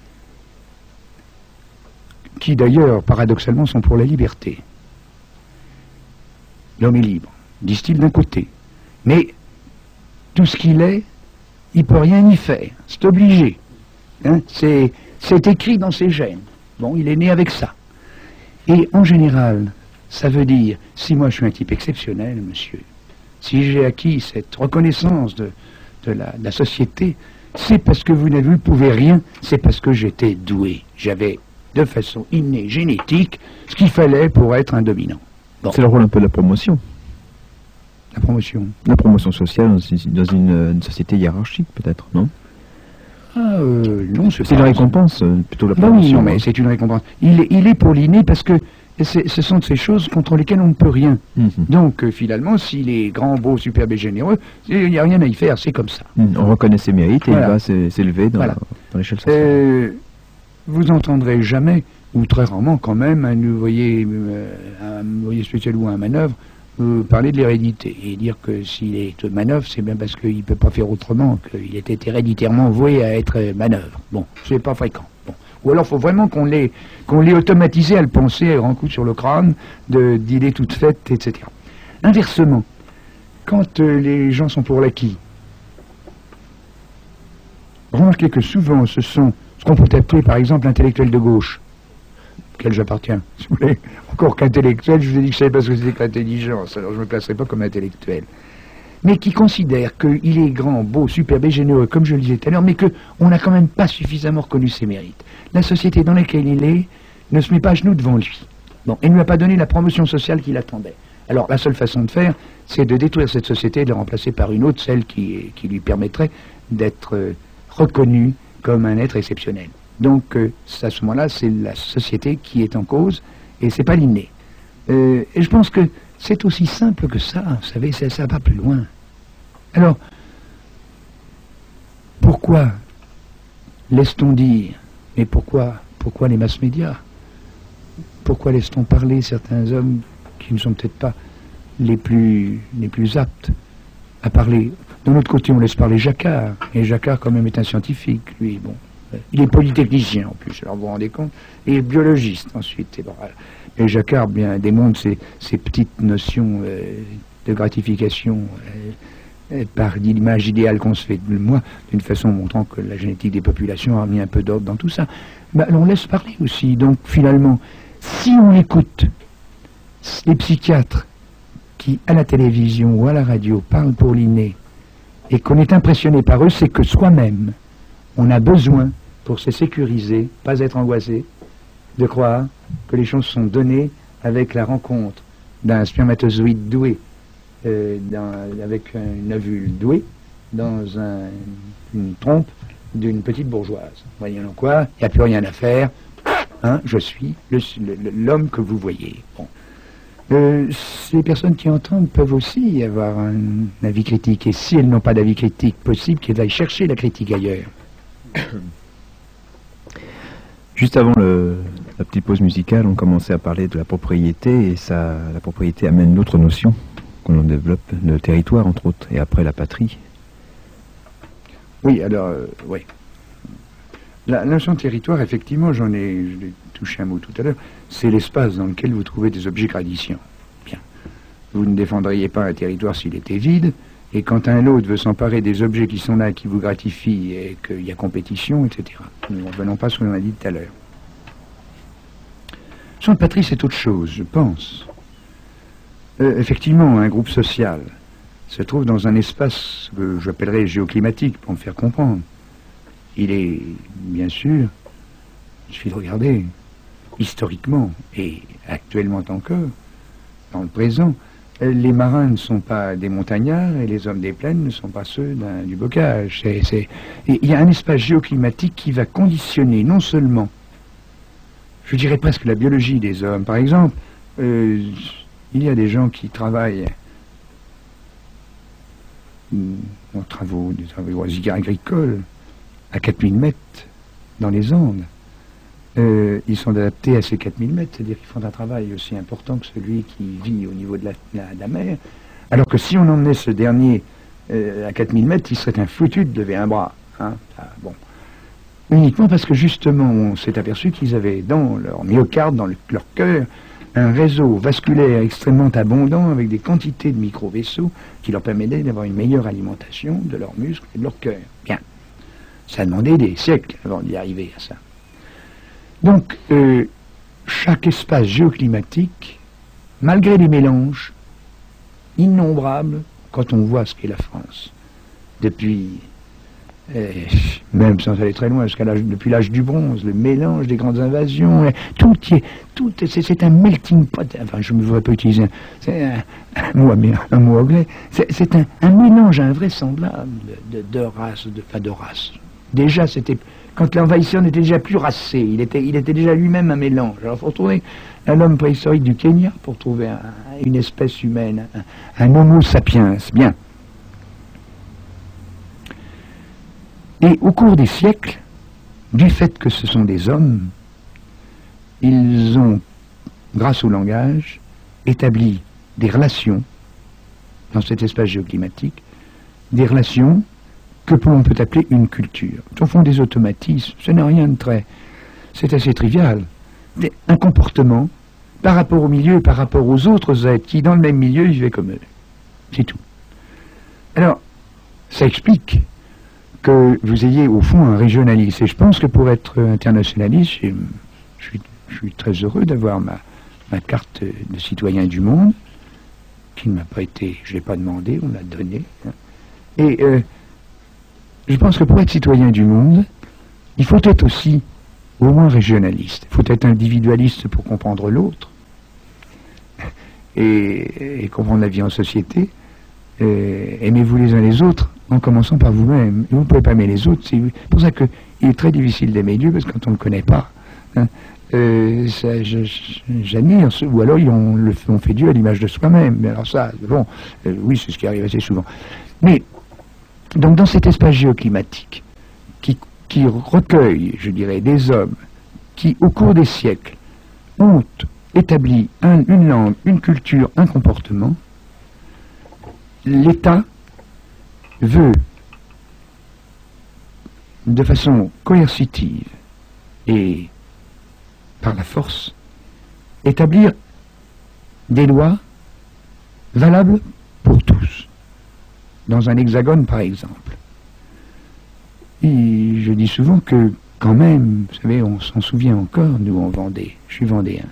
qui d'ailleurs, paradoxalement, sont pour la liberté. L'homme est libre, disent-ils d'un côté. Mais tout ce qu'il est, il ne peut rien y faire. C'est obligé. Hein? C'est, c'est écrit dans ses gènes. Bon, il est né avec ça. Et en général, ça veut dire, si moi je suis un type exceptionnel, monsieur, si j'ai acquis cette reconnaissance de, de, la, de la société, c'est parce que vous ne vous pouvez rien, c'est parce que j'étais doué. J'avais, de façon innée, génétique, ce qu'il fallait pour être un dominant. Bon. C'est le rôle un peu de la promotion. La promotion. La promotion sociale dans une, dans une, une société hiérarchique, peut-être, non? Ah, euh, non, c'est une récompense, plutôt la promotion. promotion. Non, mais c'est une récompense. Il est, il est pour l'inné parce que ce sont ces choses contre lesquelles on ne peut rien. Mm-hmm. Donc, euh, finalement, s'il est grand, beau, superbe et généreux, il n'y a rien à y faire, c'est comme ça. Mm, on reconnaît ses mérites et voilà. Il va s'élever dans, voilà. dans l'échelle sociale. Euh, vous n'entendrez jamais, ou très rarement quand même, un ouvrier, euh, un ouvrier spécial ou un manœuvre, euh, parler de l'hérédité et dire que s'il est manœuvre, c'est bien parce qu'il ne peut pas faire autrement, qu'il était héréditairement voué à être manœuvre. Bon, c'est pas fréquent. Bon. Ou alors il faut vraiment qu'on l'ait qu'on l'ait automatisé à le penser à grand coup sur le crâne, d'idées toutes faites, et cetera. Inversement, quand euh, les gens sont pour l'acquis, remarquez que souvent ce sont ce qu'on peut appeler par exemple l'intellectuel de gauche, auquel j'appartiens, si vous voulez. Encore qu'intellectuel, je vous ai dit que je savais pas ce que c'était que l'intelligence, alors je ne me classerai pas comme intellectuel. Mais qui considère qu'il est grand, beau, superbe et généreux, comme je le disais tout à l'heure, mais qu'on n'a quand même pas suffisamment reconnu ses mérites. La société dans laquelle il est ne se met pas à genoux devant lui. Bon, et ne lui a pas donné la promotion sociale qu'il attendait. Alors la seule façon de faire, c'est de détruire cette société et de la remplacer par une autre, celle qui, qui lui permettrait d'être euh, reconnu comme un être exceptionnel. Donc euh, à ce moment-là, c'est la société qui est en cause, et c'est pas l'inné. Euh, et je pense que C'est aussi simple que ça, vous savez, ça ne va pas plus loin. Alors, pourquoi laisse-t-on dire, mais pourquoi, pourquoi les mass médias? Pourquoi laisse-t-on parler certains hommes qui ne sont peut-être pas les plus, les plus aptes à parler? D'un autre côté, on laisse parler Jacquard, et Jacquard quand même est un scientifique, lui, bon. Il est polytechnicien en plus, alors vous vous rendez compte, et biologiste ensuite. Et, bon, et Jacquard bien démontre ces, ces petites notions euh, de gratification euh, par l'image idéale qu'on se fait de moi, d'une façon montrant que la génétique des populations a mis un peu d'ordre dans tout ça. Ben, on laisse parler aussi. Donc finalement, si on écoute les psychiatres qui, à la télévision ou à la radio, parlent pour l'inné, et qu'on est impressionné par eux, c'est que soi-même, on a besoin, pour se sécuriser, pas être angoissé, de croire que les choses sont données avec la rencontre d'un spermatozoïde doué, euh, dans, avec une ovule douée, dans un, une trompe d'une petite bourgeoise. Voyons quoi, il n'y a plus rien à faire, hein, je suis l'homme que vous voyez. Bon. Euh, les personnes qui entendent peuvent aussi avoir un, un avis critique, et si elles n'ont pas d'avis critique, possible qu'elles aillent chercher la critique ailleurs. Juste avant le, la petite pause musicale, on commençait à parler de la propriété, et ça, la propriété amène d'autres notions qu'on développe, le territoire entre autres, et après la patrie. Oui, alors, euh, oui. La notion de territoire, effectivement, j'en ai, je l'ai touché un mot tout à l'heure, c'est l'espace dans lequel vous trouvez des objets gratifiants. Bien. Vous ne défendriez pas un territoire s'il était vide, et quand un autre veut s'emparer des objets qui sont là, qui vous gratifient, et qu'il y a compétition, et cetera. Nous ne revenons pas sur ce qu'on a dit tout à l'heure. Son patrie, c'est autre chose, je pense. Euh, effectivement, un groupe social se trouve dans un espace que j'appellerais géoclimatique, pour me faire comprendre. Il est, bien sûr, il suffit de regarder, historiquement, et actuellement encore, dans le présent, les marins ne sont pas des montagnards et les hommes des plaines ne sont pas ceux du bocage. C'est, c'est... Il y a un espace géoclimatique qui va conditionner non seulement, je dirais presque la biologie des hommes. Par exemple, euh, il y a des gens qui travaillent en travaux, des travaux agricoles à quatre mille mètres dans les Andes. Euh, ils sont adaptés à ces quatre mille mètres, c'est-à-dire qu'ils font un travail aussi important que celui qui vit au niveau de la, la, de la mer, alors que si on emmenait ce dernier euh, à quatre mille mètres, il serait un foutu de lever un bras. Hein. Ah, bon. Uniquement parce que justement, on s'est aperçu qu'ils avaient dans leur myocarde, dans le, leur cœur, un réseau vasculaire extrêmement abondant avec des quantités de micro-vaisseaux qui leur permettaient d'avoir une meilleure alimentation de leurs muscles et de leur cœur. Bien. Ça a demandé des siècles avant d'y arriver à ça. Donc, euh, chaque espace géoclimatique, malgré les mélanges innombrables, quand on voit ce qu'est la France, depuis, euh, même sans aller très loin, jusqu'à l'âge, depuis l'âge du bronze, le mélange des grandes invasions, tout est, tout est, c'est, c'est un melting pot, enfin je ne voudrais pas utiliser un, c'est un, un, mot, un mot anglais, c'est, c'est un, un mélange invraisemblable de, de, de races, de, enfin de races. Déjà, c'était... Quand l'envahisseur n'était déjà plus racé, il était, il était déjà lui-même un mélange. Alors il faut retrouver un homme préhistorique du Kenya pour trouver un, une espèce humaine, un, un homo sapiens, bien. Et au cours des siècles, du fait que ce sont des hommes, ils ont, grâce au langage, établi des relations dans cet espace géoclimatique, des relations que l'on peut appeler une culture. Au fond, des automatismes, ce n'est rien de très... C'est assez trivial. Un comportement par rapport au milieu, par rapport aux autres êtres qui, dans le même milieu, vivaient comme eux. C'est tout. Alors, ça explique que vous ayez, au fond, un régionalisme. Et je pense que pour être internationaliste, je, je, suis, je suis très heureux d'avoir ma, ma carte de citoyen du monde, qui ne m'a pas été... Je ne l'ai pas demandé, on l'a donnée. Hein. Et... Euh, Je pense que pour être citoyen du monde, il faut être aussi au moins régionaliste. Il faut être individualiste pour comprendre l'autre et, et comprendre la vie en société. Et, aimez-vous les uns les autres en commençant par vous-même. Vous ne pouvez pas aimer les autres. C'est pour ça qu'il est très difficile d'aimer Dieu, parce que quand on ne le connaît pas, hein, euh, ça, je- je- j'admire, ce- ou alors ils ont, le, on fait Dieu à l'image de soi-même. Mais alors ça, bon, euh, oui, c'est ce qui arrive assez souvent. Mais, donc dans cet espace géoclimatique, qui, qui recueille, je dirais, des hommes qui, au cours des siècles, ont établi un- une langue, une culture, un comportement, l'État veut, de façon coercitive et par la force, établir des lois valables pour tous, dans un hexagone par exemple. Et je dis souvent que quand même, vous savez, on s'en souvient encore, nous en Vendée, je suis vendéen.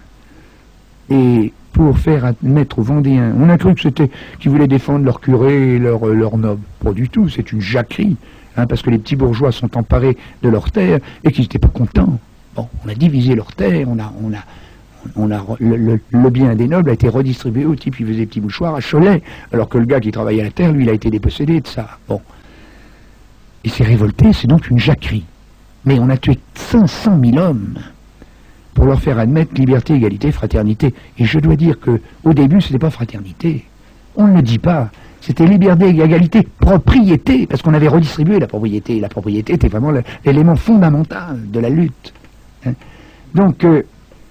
Et pour faire admettre aux Vendéens, on a cru que c'était qu'ils voulaient défendre leur curé et leur, leur noble. Pas du tout, c'est une jacquerie, hein, parce que les petits bourgeois sont emparés de leurs terres et qu'ils n'étaient pas contents. Bon, on a divisé leurs terres, on a, on a, on a le, le- le bien des nobles a été redistribué au type qui faisait des petits mouchoirs à Cholet, alors que le gars qui travaillait la terre, lui, il a été dépossédé de ça. Bon. Il s'est révolté, c'est donc une jacquerie. Mais on a tué cinq cent mille hommes pour leur faire admettre liberté, égalité, fraternité. Et je dois dire que au début, ce n'était pas fraternité. On ne le dit pas. C'était liberté, égalité, propriété, parce qu'on avait redistribué la propriété. Et la propriété était vraiment le- l'élément fondamental de la lutte. Hein. Donc, euh,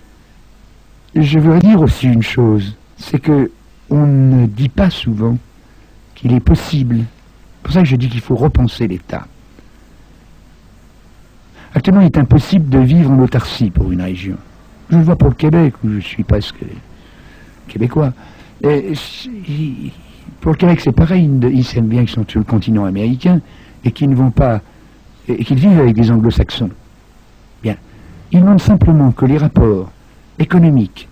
je veux dire aussi une chose, c'est que on ne dit pas souvent qu'il est possible. C'est pour ça que je dis qu'il faut repenser l'État. Actuellement, il est impossible de vivre en autarcie pour une région. Je le vois pour le Québec, où je suis presque québécois. Et, il- pour le Québec, c'est pareil. Ils s'aiment bien qu'ils sont sur le continent américain et qu'ils ne vont pas, et qu'ils vivent avec des anglo-saxons. Bien. Ils demandent simplement que les rapports économiques,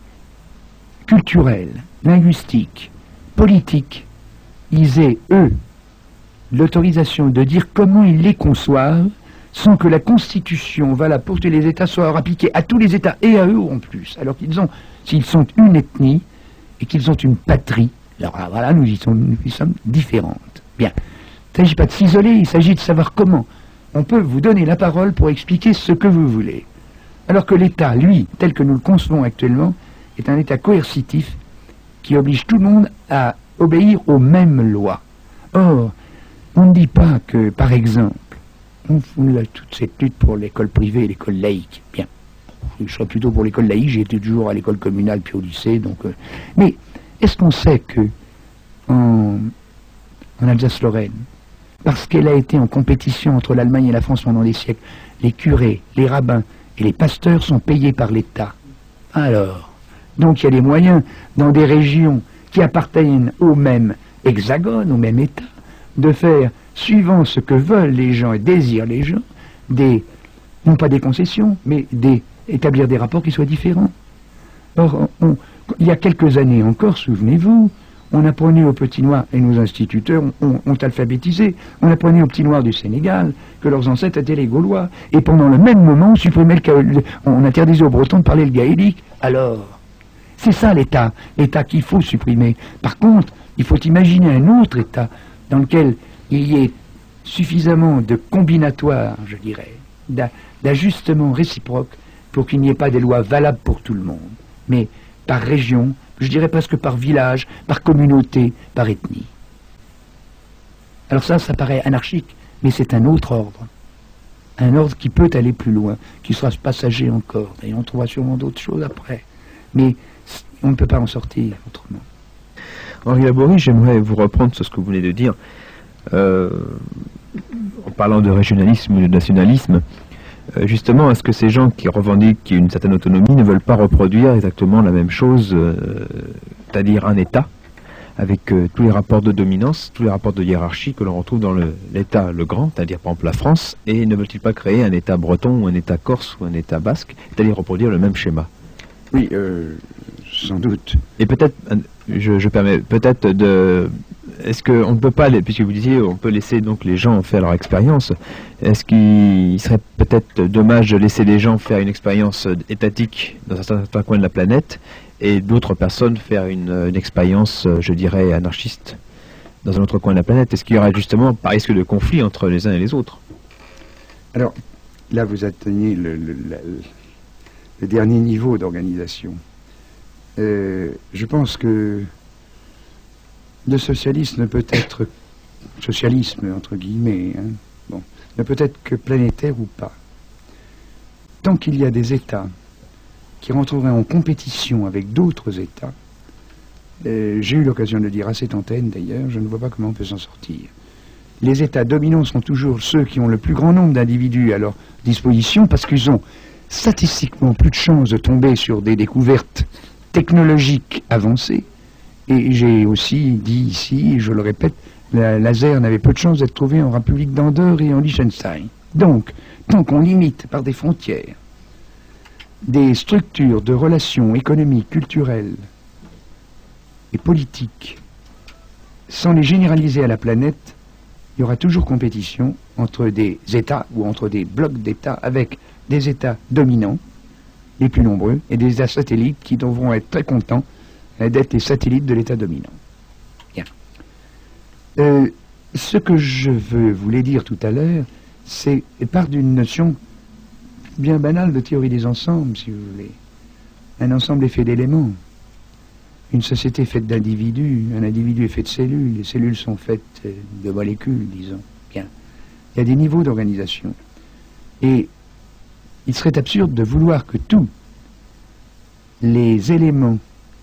culturels, linguistiques, politiques, ils aient, eux, l'autorisation de dire comment ils les conçoivent sans que la Constitution valable pour tous les États soit appliquée à tous les États et à eux en plus, alors qu'ils ont, s'ils sont une ethnie et qu'ils ont une patrie, alors là, voilà, nous y sommes, nous y sommes différentes. Bien. Il ne s'agit pas de s'isoler, il s'agit de savoir comment. On peut vous donner la parole pour expliquer ce que vous voulez. Alors que l'État, lui, tel que nous le concevons actuellement, est un État coercitif qui oblige tout le monde à obéir aux mêmes lois. Or, on ne dit pas que, par exemple, on fout là toute cette lutte pour l'école privée et l'école laïque. Bien. Je serais plutôt pour l'école laïque, j'ai été toujours à l'école communale puis au lycée, donc... euh, Mais, est-ce qu'on sait que, en, en Alsace-Lorraine, parce qu'elle a été en compétition entre l'Allemagne et la France pendant des siècles, les curés, les rabbins et les pasteurs sont payés par l'État. Alors, donc il y a des moyens, dans des régions qui appartiennent au même hexagone, au même État, de faire, suivant ce que veulent les gens et désirent les gens, des, non pas des concessions, mais des, établir des rapports qui soient différents. Or, on, il y a quelques années encore, souvenez-vous, on apprenait aux petits noirs, et nos instituteurs ont, ont alphabétisé, on apprenait aux petits noirs du Sénégal que leurs ancêtres étaient les Gaulois. Et pendant le même moment, on, supprimait le, on interdisait aux Bretons de parler le gaélique. Alors, c'est ça l'État, l'État qu'il faut supprimer. Par contre, il faut imaginer un autre État dans lequel il y ait suffisamment de combinatoires, je dirais, d'ajustements réciproques pour qu'il n'y ait pas des lois valables pour tout le monde, mais par région, je dirais presque par village, par communauté, par ethnie. Alors ça, ça paraît anarchique, mais c'est un autre ordre. Un ordre qui peut aller plus loin, qui sera passager encore, et on trouvera sûrement d'autres choses après. Mais on ne peut pas en sortir autrement. Henri Laborie, j'aimerais vous reprendre sur ce que vous venez de dire. Euh, en parlant de régionalisme ou de nationalisme, euh, justement, est-ce que ces gens qui revendiquent une certaine autonomie ne veulent pas reproduire exactement la même chose, euh, c'est-à-dire un État, avec euh, tous les rapports de dominance, tous les rapports de hiérarchie que l'on retrouve dans l'État le, le grand, c'est-à-dire par exemple la France, et ne veulent-ils pas créer un État breton ou un État corse ou un État basque, c'est-à-dire reproduire le même schéma? Oui, euh, sans doute. Et peut-être, je, je permets, peut-être de... Est-ce qu'on ne peut pas, puisque vous disiez, on peut laisser donc les gens faire leur expérience, est-ce qu'il serait peut-être dommage de laisser les gens faire une expérience étatique dans un certain coin de la planète et d'autres personnes faire une, une expérience, je dirais, anarchiste dans un autre coin de la planète? Est-ce qu'il y aura justement pas risque de conflit entre les uns et les autres? Alors, là vous atteignez le, le, la, le dernier niveau d'organisation. Euh, je pense que le socialisme ne peut être, socialisme entre guillemets, hein, bon, ne peut être que planétaire ou pas. Tant qu'il y a des États qui rentreraient en compétition avec d'autres États, euh, j'ai eu l'occasion de le dire à cette antenne d'ailleurs, je ne vois pas comment on peut s'en sortir. Les États dominants sont toujours ceux qui ont le plus grand nombre d'individus à leur disposition parce qu'ils ont statistiquement plus de chances de tomber sur des découvertes technologiques avancées. Et j'ai aussi dit ici, et je le répète, le laser n'avait peu de chances d'être trouvé en République d'Andorre et en Liechtenstein. Donc, tant qu'on limite par des frontières des structures de relations économiques, culturelles et politiques, sans les généraliser à la planète, il y aura toujours compétition entre des États ou entre des blocs d'États avec des États dominants, les plus nombreux, et des États satellites qui devront être très contents d'être les satellites de l'État dominant. Bien. Euh, ce que je veux vous dire tout à l'heure, c'est part d'une notion bien banale de théorie des ensembles, si vous voulez. Un ensemble est fait d'éléments. Une société est faite d'individus, un individu est fait de cellules, les cellules sont faites de molécules, disons. Bien. Il y a des niveaux d'organisation. Et il serait absurde de vouloir que tous les éléments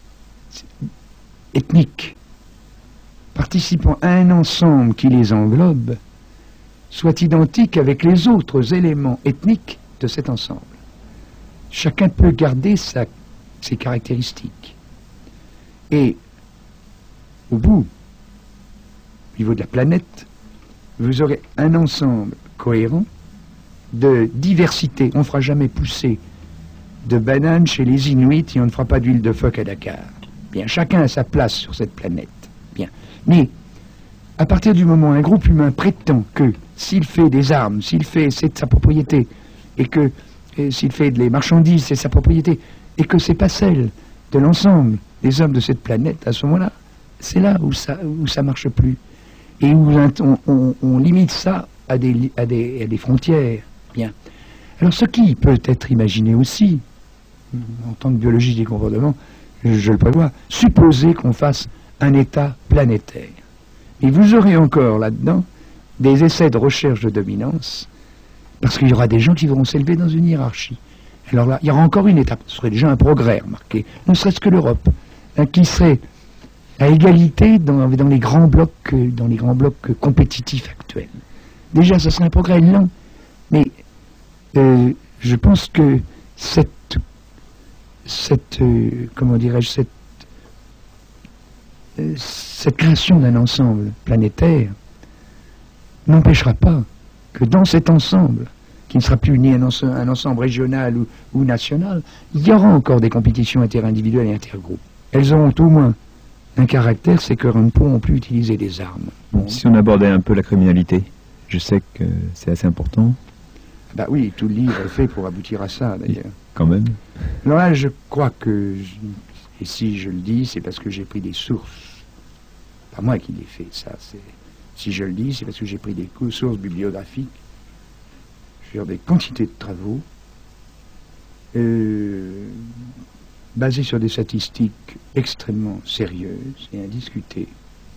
ethniques participant à un ensemble qui les englobe soient identiques avec les autres éléments ethniques de cet ensemble. Chacun peut garder sa, ses caractéristiques. Et au bout, au niveau de la planète, vous aurez un ensemble cohérent de diversité. On ne fera jamais pousser de bananes chez les Inuits et on ne fera pas d'huile de phoque à Dakar. Bien, chacun a sa place sur cette planète. Bien. Mais, à partir du moment où un groupe humain prétend que s'il fait des armes, s'il fait, c'est de sa propriété, et que s'il fait des marchandises, c'est sa propriété, et que c'est pas celle de l'ensemble des hommes de cette planète, à ce moment-là, c'est là où ça où ça marche plus. Et où on, on, on limite ça à des, à, des, à des frontières. Bien. Alors ce qui peut être imaginé aussi, en tant que biologiste des comportements, je, je le prévois, supposer qu'on fasse un État planétaire. Et vous aurez encore là-dedans des essais de recherche de dominance, parce qu'il y aura des gens qui vont s'élever dans une hiérarchie. Alors là, il y aura encore une étape, ce serait déjà un progrès, remarquez, ne serait-ce que l'Europe, hein, qui serait à égalité dans, dans les grands blocs, dans les grands blocs compétitifs actuels. Déjà, ce serait un progrès lent, mais euh, je pense que cette, cette euh, comment dirais-je, cette, euh, cette création d'un ensemble planétaire n'empêchera pas que dans cet ensemble, qui ne sera plus ni un, ense un ensemble régional ou, ou national, il y aura encore des compétitions interindividuelles et intergroupes. Elles auront au moins un caractère, c'est que ne pourront plus utiliser des armes. Bon. Si on abordait un peu la criminalité, je sais que c'est assez important. Bah oui, tout le livre est fait pour aboutir à ça, d'ailleurs. Quand même. Alors là, je crois que, je, et si je le dis, c'est parce que j'ai pris des sources. Pas moi qui l'ai fait, ça. Si je le dis, c'est parce que j'ai pris des sources bibliographiques sur des quantités de travaux euh, basés sur des statistiques extrêmement sérieuses et indiscutées.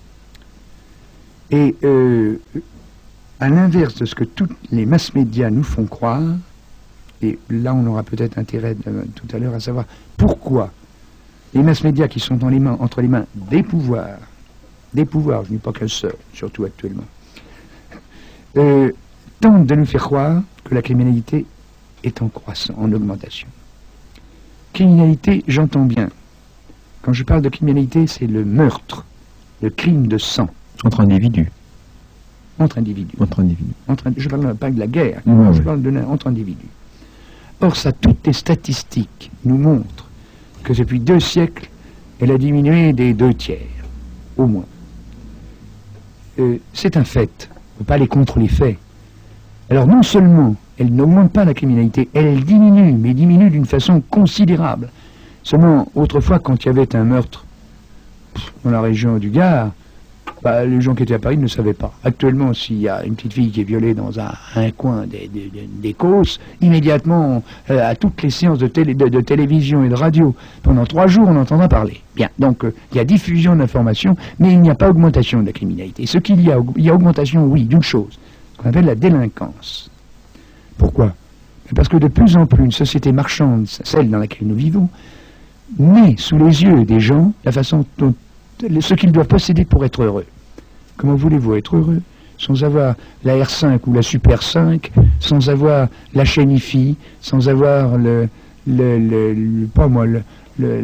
Et euh, à l'inverse de ce que tous les masses médias nous font croire, et là on aura peut-être intérêt de, tout à l'heure à savoir pourquoi les masses médias qui sont dans les mains, entre les mains des pouvoirs, des pouvoirs, je ne dis pas qu'un seul, surtout actuellement, euh, tentent de nous faire croire que la criminalité est en croissance, en augmentation. Criminalité, j'entends bien. Quand je parle de criminalité, c'est le meurtre, le crime de sang. Entre individus. Entre individus. Entre individus. Entre, je ne parle pas de la guerre, ouais, je ouais. parle de entre individus. Or, ça, toutes les statistiques nous montrent que depuis deux siècles, elle a diminué des deux tiers, au moins. Euh, c'est un fait. On ne peut pas aller contre les faits. Alors, non seulement elle n'augmente pas la criminalité, elle diminue, mais diminue d'une façon considérable. Seulement, autrefois, quand il y avait un meurtre dans la région du Gard, bah, les gens qui étaient à Paris ne savaient pas. Actuellement, s'il y a une petite fille qui est violée dans un, un coin des, des, des Causses, immédiatement, euh, à toutes les séances de, télé, de, de télévision et de radio, pendant trois jours, on entendra parler. Bien, donc euh, il y a diffusion d'informations, mais il n'y a pas augmentation de la criminalité. Ce qu'il y a, il y a augmentation, oui, d'une chose, qu'on appelle la délinquance. Pourquoi? Parce que de plus en plus, une société marchande, celle dans laquelle nous vivons, met sous les yeux des gens la façon dont, ce qu'ils doivent posséder pour être heureux. Comment voulez-vous être heureux sans avoir la R cinq ou la Super cinq, sans avoir la chaîne IFI, sans avoir le, le, le, le pas moi, le, le,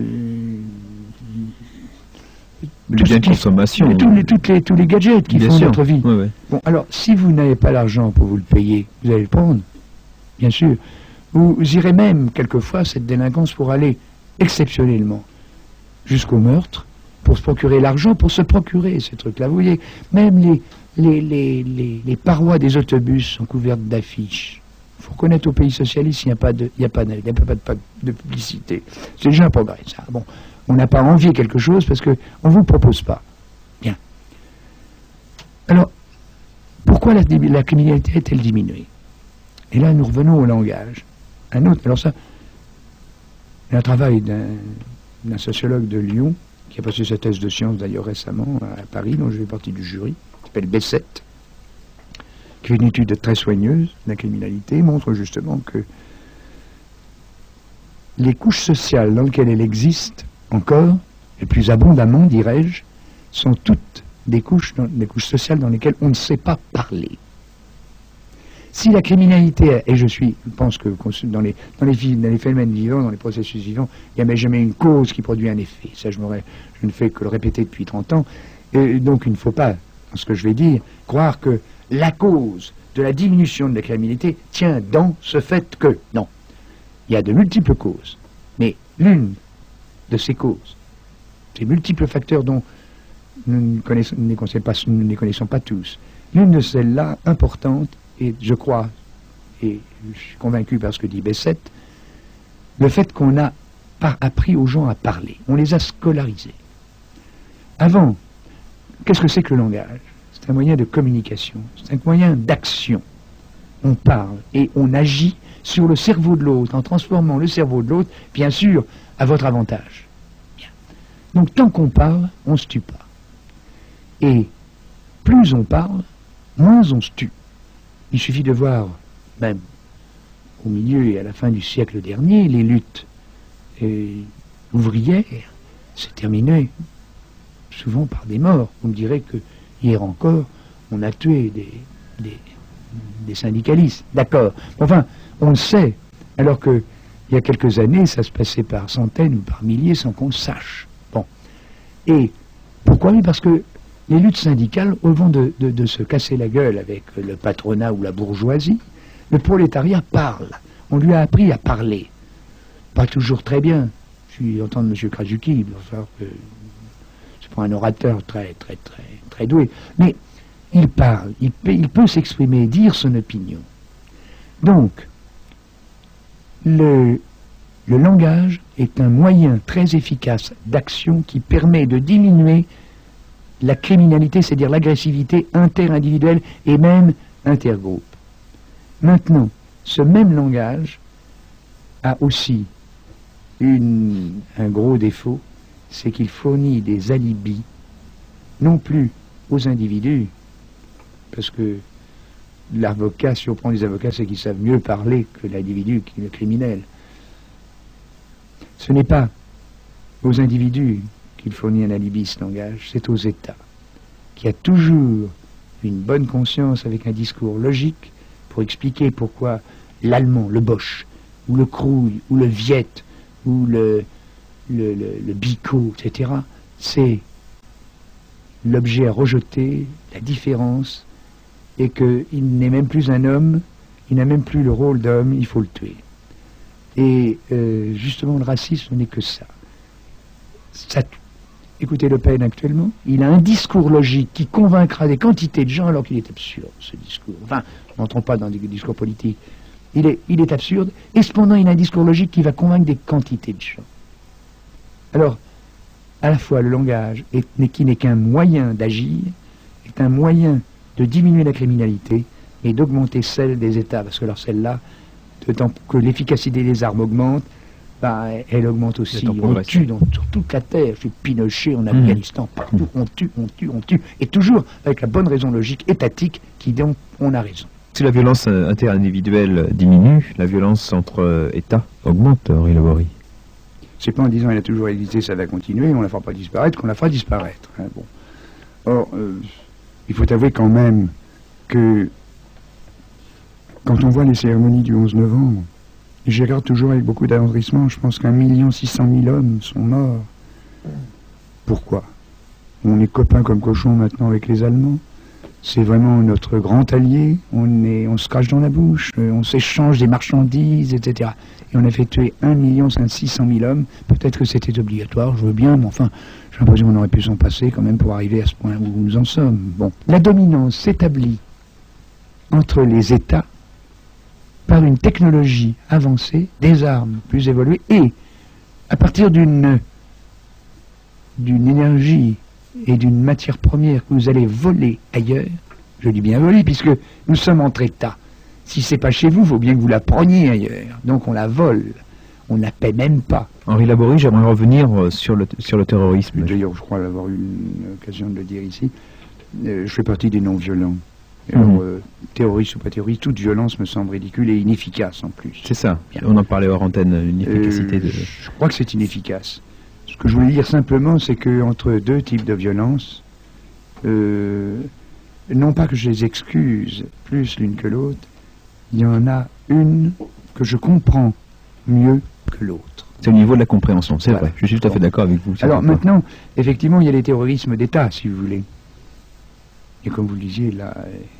le bien de consommation. Les, tous, les, toutes les, tous les gadgets qui bien font sûr. notre vie. Ouais, ouais. Bon, alors, si vous n'avez pas l'argent pour vous le payer, vous allez le prendre, bien sûr. Vous irez même, quelquefois, cette délinquance pour aller exceptionnellement jusqu'au meurtre, pour se procurer l'argent, pour se procurer ces trucs-là. Vous voyez, même les, les, les, les, les parois des autobus sont couvertes d'affiches. Il faut reconnaître au pays socialiste, il n'y a pas de, il n'y a pas de, il n'y a pas de, pas de publicité. C'est déjà un progrès, ça. Bon, on n'a pas envié quelque chose parce qu'on ne vous propose pas. Bien. Alors, pourquoi la, la criminalité est-elle diminuée? Et là, nous revenons au langage. Un autre, alors ça, un travail d'un sociologue de Lyon, qui a passé sa thèse de sciences d'ailleurs récemment à Paris, dont je fais partie du jury, qui s'appelle Besset, qui fait une étude très soigneuse de la criminalité, montre justement que les couches sociales dans lesquelles elle existe encore, et plus abondamment, dirais-je, sont toutes des couches, des couches sociales dans lesquelles on ne sait pas parler. Si la criminalité, et je suis, je pense que dans les, dans les, dans les phénomènes vivants, dans les processus vivants, il n'y a jamais une cause qui produit un effet. Ça, je, je ne fais que le répéter depuis trente ans. Et donc, il ne faut pas, dans ce que je vais dire, croire que la cause de la diminution de la criminalité tient dans ce fait que, non. Il y a de multiples causes. Mais l'une de ces causes, ces multiples facteurs dont nous ne connaissons, ne connaissons, pas, nous ne les connaissons pas tous, l'une de celles-là, importante, et je crois, et je suis convaincu par ce que dit Besset, le fait qu'on n'a pas appris aux gens à parler. On les a scolarisés. Avant, qu'est-ce que c'est que le langage? C'est un moyen de communication, c'est un moyen d'action. On parle et on agit sur le cerveau de l'autre, en transformant le cerveau de l'autre, bien sûr, à votre avantage. Bien. Donc tant qu'on parle, on ne se tue pas. Et plus on parle, moins on se tue. Il suffit de voir, même au milieu et à la fin du siècle dernier, les luttes euh, ouvrières se terminaient souvent par des morts. Vous me direz que hier encore, on a tué des, des, des syndicalistes. D'accord. Enfin, on le sait, alors qu'il y a quelques années, ça se passait par centaines ou par milliers sans qu'on le sache. Bon. Et pourquoi? Parce que les luttes syndicales, au lieu de, de, de se casser la gueule avec le patronat ou la bourgeoisie, le prolétariat parle. On lui a appris à parler. Pas toujours très bien. Je suis entend de M. Krasuki, il va falloir que c'est pas un orateur très, très, très, très doué. Mais il parle, il peut, il peut s'exprimer, dire son opinion. Donc, le, le langage est un moyen très efficace d'action qui permet de diminuer la criminalité, c'est-à-dire l'agressivité interindividuelle et même intergroupe. Maintenant, ce même langage a aussi une, un gros défaut, c'est qu'il fournit des alibis, non plus aux individus, parce que l'avocat, si on prend des avocats, c'est qu'ils savent mieux parler que l'individu qui est le criminel. Ce n'est pas aux individus qu'il fournit un alibi, ce langage, c'est aux États, qui a toujours une bonne conscience avec un discours logique pour expliquer pourquoi l'allemand, le Bosch, ou le Crouille, ou le Viet, ou le, le, le, le Bicot, et cetera, c'est l'objet à rejeter, la différence, et qu'il n'est même plus un homme, il n'a même plus le rôle d'homme, il faut le tuer. Et euh, justement, le racisme n'est que ça. ça. Écoutez Le Pen actuellement, il a un discours logique qui convaincra des quantités de gens alors qu'il est absurde, ce discours. Enfin, n'entrons pas dans des discours politiques. Il est, il est absurde, et cependant, il a un discours logique qui va convaincre des quantités de gens. Alors, à la fois, le langage, est, qui n'est qu'un moyen d'agir, est un moyen de diminuer la criminalité et d'augmenter celle des États. Parce que alors celle-là, tant que l'efficacité des armes augmente, bah, elle augmente aussi. On tue dans, sur toute la terre, chez Pinochet, en Afghanistan, mmh. partout, on tue, on tue, on tue. Et toujours avec la bonne raison logique étatique qui dit on a raison. Si la violence interindividuelle diminue, la violence entre euh, États augmente, Henri Laborie. C'est pas en disant elle a toujours existé, ça va continuer, on la fera pas disparaître, qu'on la fera disparaître. Hein, bon. Or, euh, il faut avouer quand même que quand on voit les cérémonies du onze novembre, et je regarde toujours avec beaucoup d'attendrissement, je pense qu'un million six cent mille hommes sont morts. Pourquoi? On est copains comme cochons maintenant avec les Allemands. C'est vraiment notre grand allié. On, est, on se crache dans la bouche, on s'échange des marchandises, et cetera. Et on a fait tuer un million six cent mille hommes. Peut-être que c'était obligatoire, je veux bien, mais enfin, j'ai l'impression qu'on aurait pu s'en passer quand même pour arriver à ce point où nous en sommes. Bon. La dominance s'établit entre les États par une technologie avancée, des armes plus évoluées, et à partir d'une d'une énergie et d'une matière première que vous allez voler ailleurs, je dis bien voler, puisque nous sommes entre États. Si c'est pas chez vous, il faut bien que vous la preniez ailleurs. Donc on la vole, on ne la paie même pas. Henri Laborie, j'aimerais revenir sur le, sur le terrorisme. D'ailleurs, je crois avoir eu l'occasion de le dire ici, euh, je fais partie des non-violents. Alors, mmh. euh, terroriste ou pas terroriste, toute violence me semble ridicule et inefficace en plus. C'est ça, bien. On en parlait hors antenne, l'inefficacité euh, de... Je crois que c'est inefficace. Ce que je voulais dire simplement, c'est qu'entre deux types de violence, euh, non pas que je les excuse plus l'une que l'autre, il y en a une que je comprends mieux que l'autre. C'est au niveau de la compréhension, c'est voilà. vrai, je suis tout à fait d'accord avec vous. Alors maintenant, effectivement, il y a les terrorismes d'État, si vous voulez. Et comme vous le disiez, là,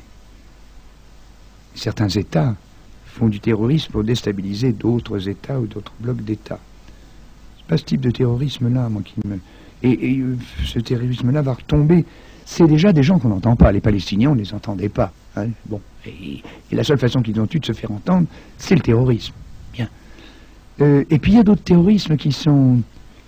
certains États font du terrorisme pour déstabiliser d'autres États ou d'autres blocs d'États. C'est pas ce type de terrorisme-là, moi, qui me... Et, et ce terrorisme-là va retomber. C'est déjà des gens qu'on n'entend pas. Les Palestiniens, on ne les entendait pas. Hein. Bon. Et, et la seule façon qu'ils ont eu de se faire entendre, c'est le terrorisme. Bien. Euh, et puis il y a d'autres terrorismes qui sont...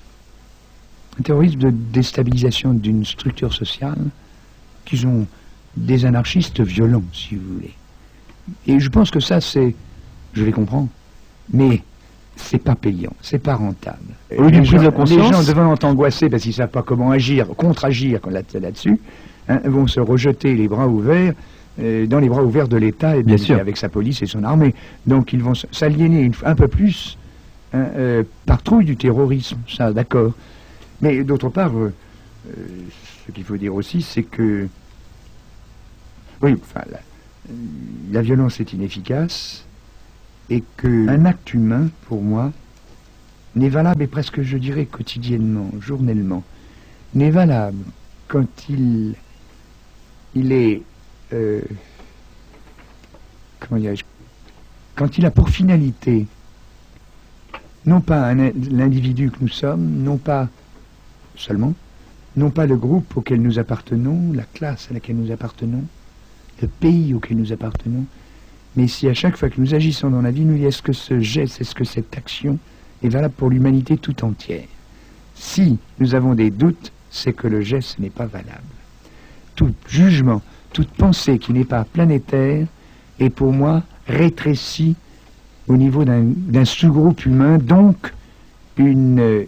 un terrorisme de déstabilisation d'une structure sociale, qui sont des anarchistes violents, si vous voulez. Et je pense que ça, c'est... je les comprends, mais c'est pas payant, c'est pas rentable. Oui, les, gens, les gens devant angoissés parce qu'ils ne savent pas comment agir, contre-agir là-dessus, hein, vont se rejeter les bras ouverts, euh, dans les bras ouverts de l'État, et bien sûr, avec sa police et son armée. Donc ils vont s'aliéner un peu plus hein, euh, par trouille du terrorisme, ça, d'accord. Mais d'autre part... Euh, euh, ce qu'il faut dire aussi, c'est que oui, enfin, la, la violence est inefficace et qu'un acte humain, pour moi, n'est valable, et presque, je dirais, quotidiennement, journellement, n'est valable quand il, il est, euh, comment dirais-je, quand il a pour finalité, non pas l'individu que nous sommes, non pas seulement, non pas le groupe auquel nous appartenons, la classe à laquelle nous appartenons, le pays auquel nous appartenons, mais si à chaque fois que nous agissons dans la vie, nous disons est-ce que ce geste, est-ce que cette action est valable pour l'humanité tout entière? Si nous avons des doutes, c'est que le geste n'est pas valable. Tout jugement, toute pensée qui n'est pas planétaire est pour moi rétrécie au niveau d'un sous-groupe humain, donc une...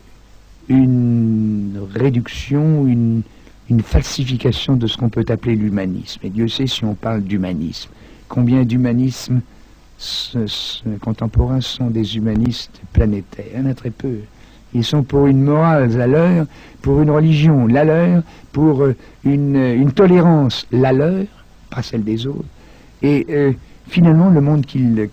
une réduction, une, une falsification de ce qu'on peut appeler l'humanisme. Et Dieu sait si on parle d'humanisme. Combien d'humanismes contemporains sont des humanistes planétaires? Il y en a très peu. Ils sont pour une morale la leur, pour une religion la leur, pour une, une tolérance la leur, pas celle des autres. Et euh, finalement, le monde qu'ils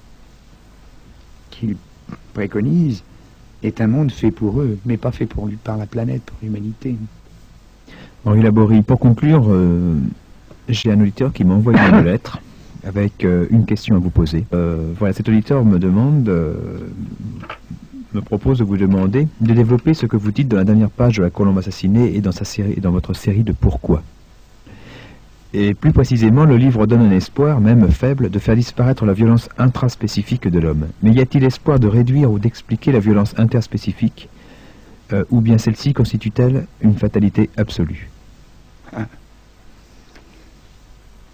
qu'ils préconisent est un monde fait pour eux, mais pas fait pour lui, par la planète, pour l'humanité. Henri Laborie, pour conclure, euh, j'ai un auditeur qui m'a envoyé une lettre avec euh, une question à vous poser. Euh, voilà, cet auditeur me demande, euh, me propose de vous demander de développer ce que vous dites dans la dernière page de La Colombe assassinée et dans, sa série, dans votre série de Pourquoi. Et plus précisément, le livre donne un espoir, même faible, de faire disparaître la violence intraspécifique de l'homme. Mais y a-t-il espoir de réduire ou d'expliquer la violence interspécifique, euh, ou bien celle-ci constitue-t-elle une fatalité absolue?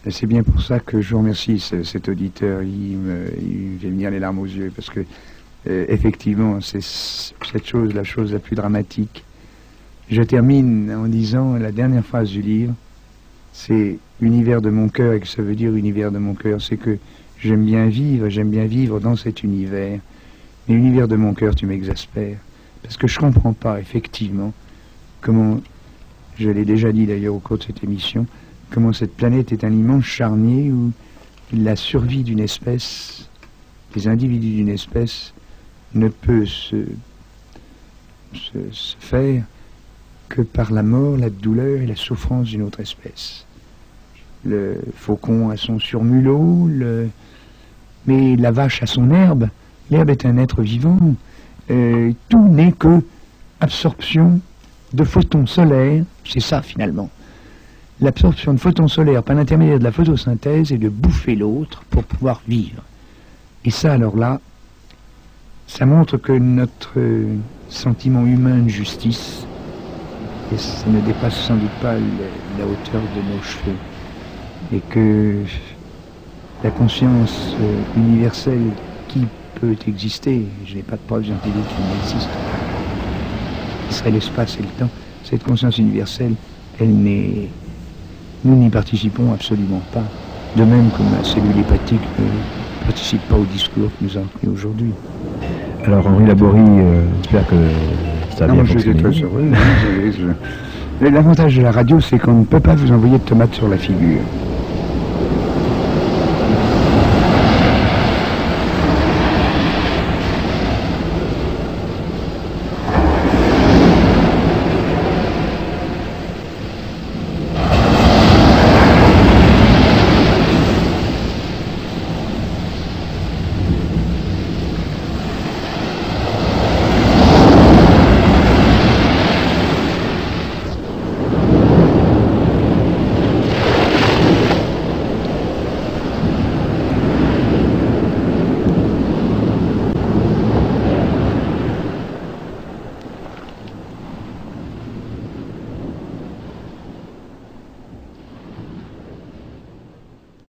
Et c'est bien pour ça que je vous remercie ce, cet auditeur. Il me, il me fait venir les larmes aux yeux, parce que euh, effectivement, c'est cette chose, la chose la plus dramatique. Je termine en disant la dernière phrase du livre, c'est univers de mon cœur, et que ça veut dire univers de mon cœur, c'est que j'aime bien vivre, j'aime bien vivre dans cet univers, mais l'univers de mon cœur, tu m'exaspères, parce que je ne comprends pas effectivement comment, je l'ai déjà dit d'ailleurs au cours de cette émission, comment cette planète est un immense charnier où la survie d'une espèce, des individus d'une espèce, ne peut se, se, se faire que par la mort, la douleur et la souffrance d'une autre espèce. Le faucon a son surmulot, le... mais la vache a son herbe. L'herbe est un être vivant. Euh, tout n'est que absorption de photons solaires, c'est ça finalement. L'absorption de photons solaires par l'intermédiaire de la photosynthèse et de bouffer l'autre pour pouvoir vivre. Et ça, alors là, ça montre que notre euh, sentiment humain de justice, et ça ne dépasse sans doute pas le, la hauteur de nos cheveux, et que la conscience euh, universelle qui peut exister, je n'ai pas de preuve scientifique qu'il n'existe pas, qui serait l'espace et le temps, cette conscience universelle, elle n'est... Nous n'y participons absolument pas. De même que ma cellule hépatique ne participe pas au discours que nous avons tenu aujourd'hui. Alors Henri Laborie, euh, j'espère que ça a non, bien je fonctionné. suis très heureux. L'avantage de la radio, c'est qu'on ne peut pas vous envoyer de tomates sur la figure.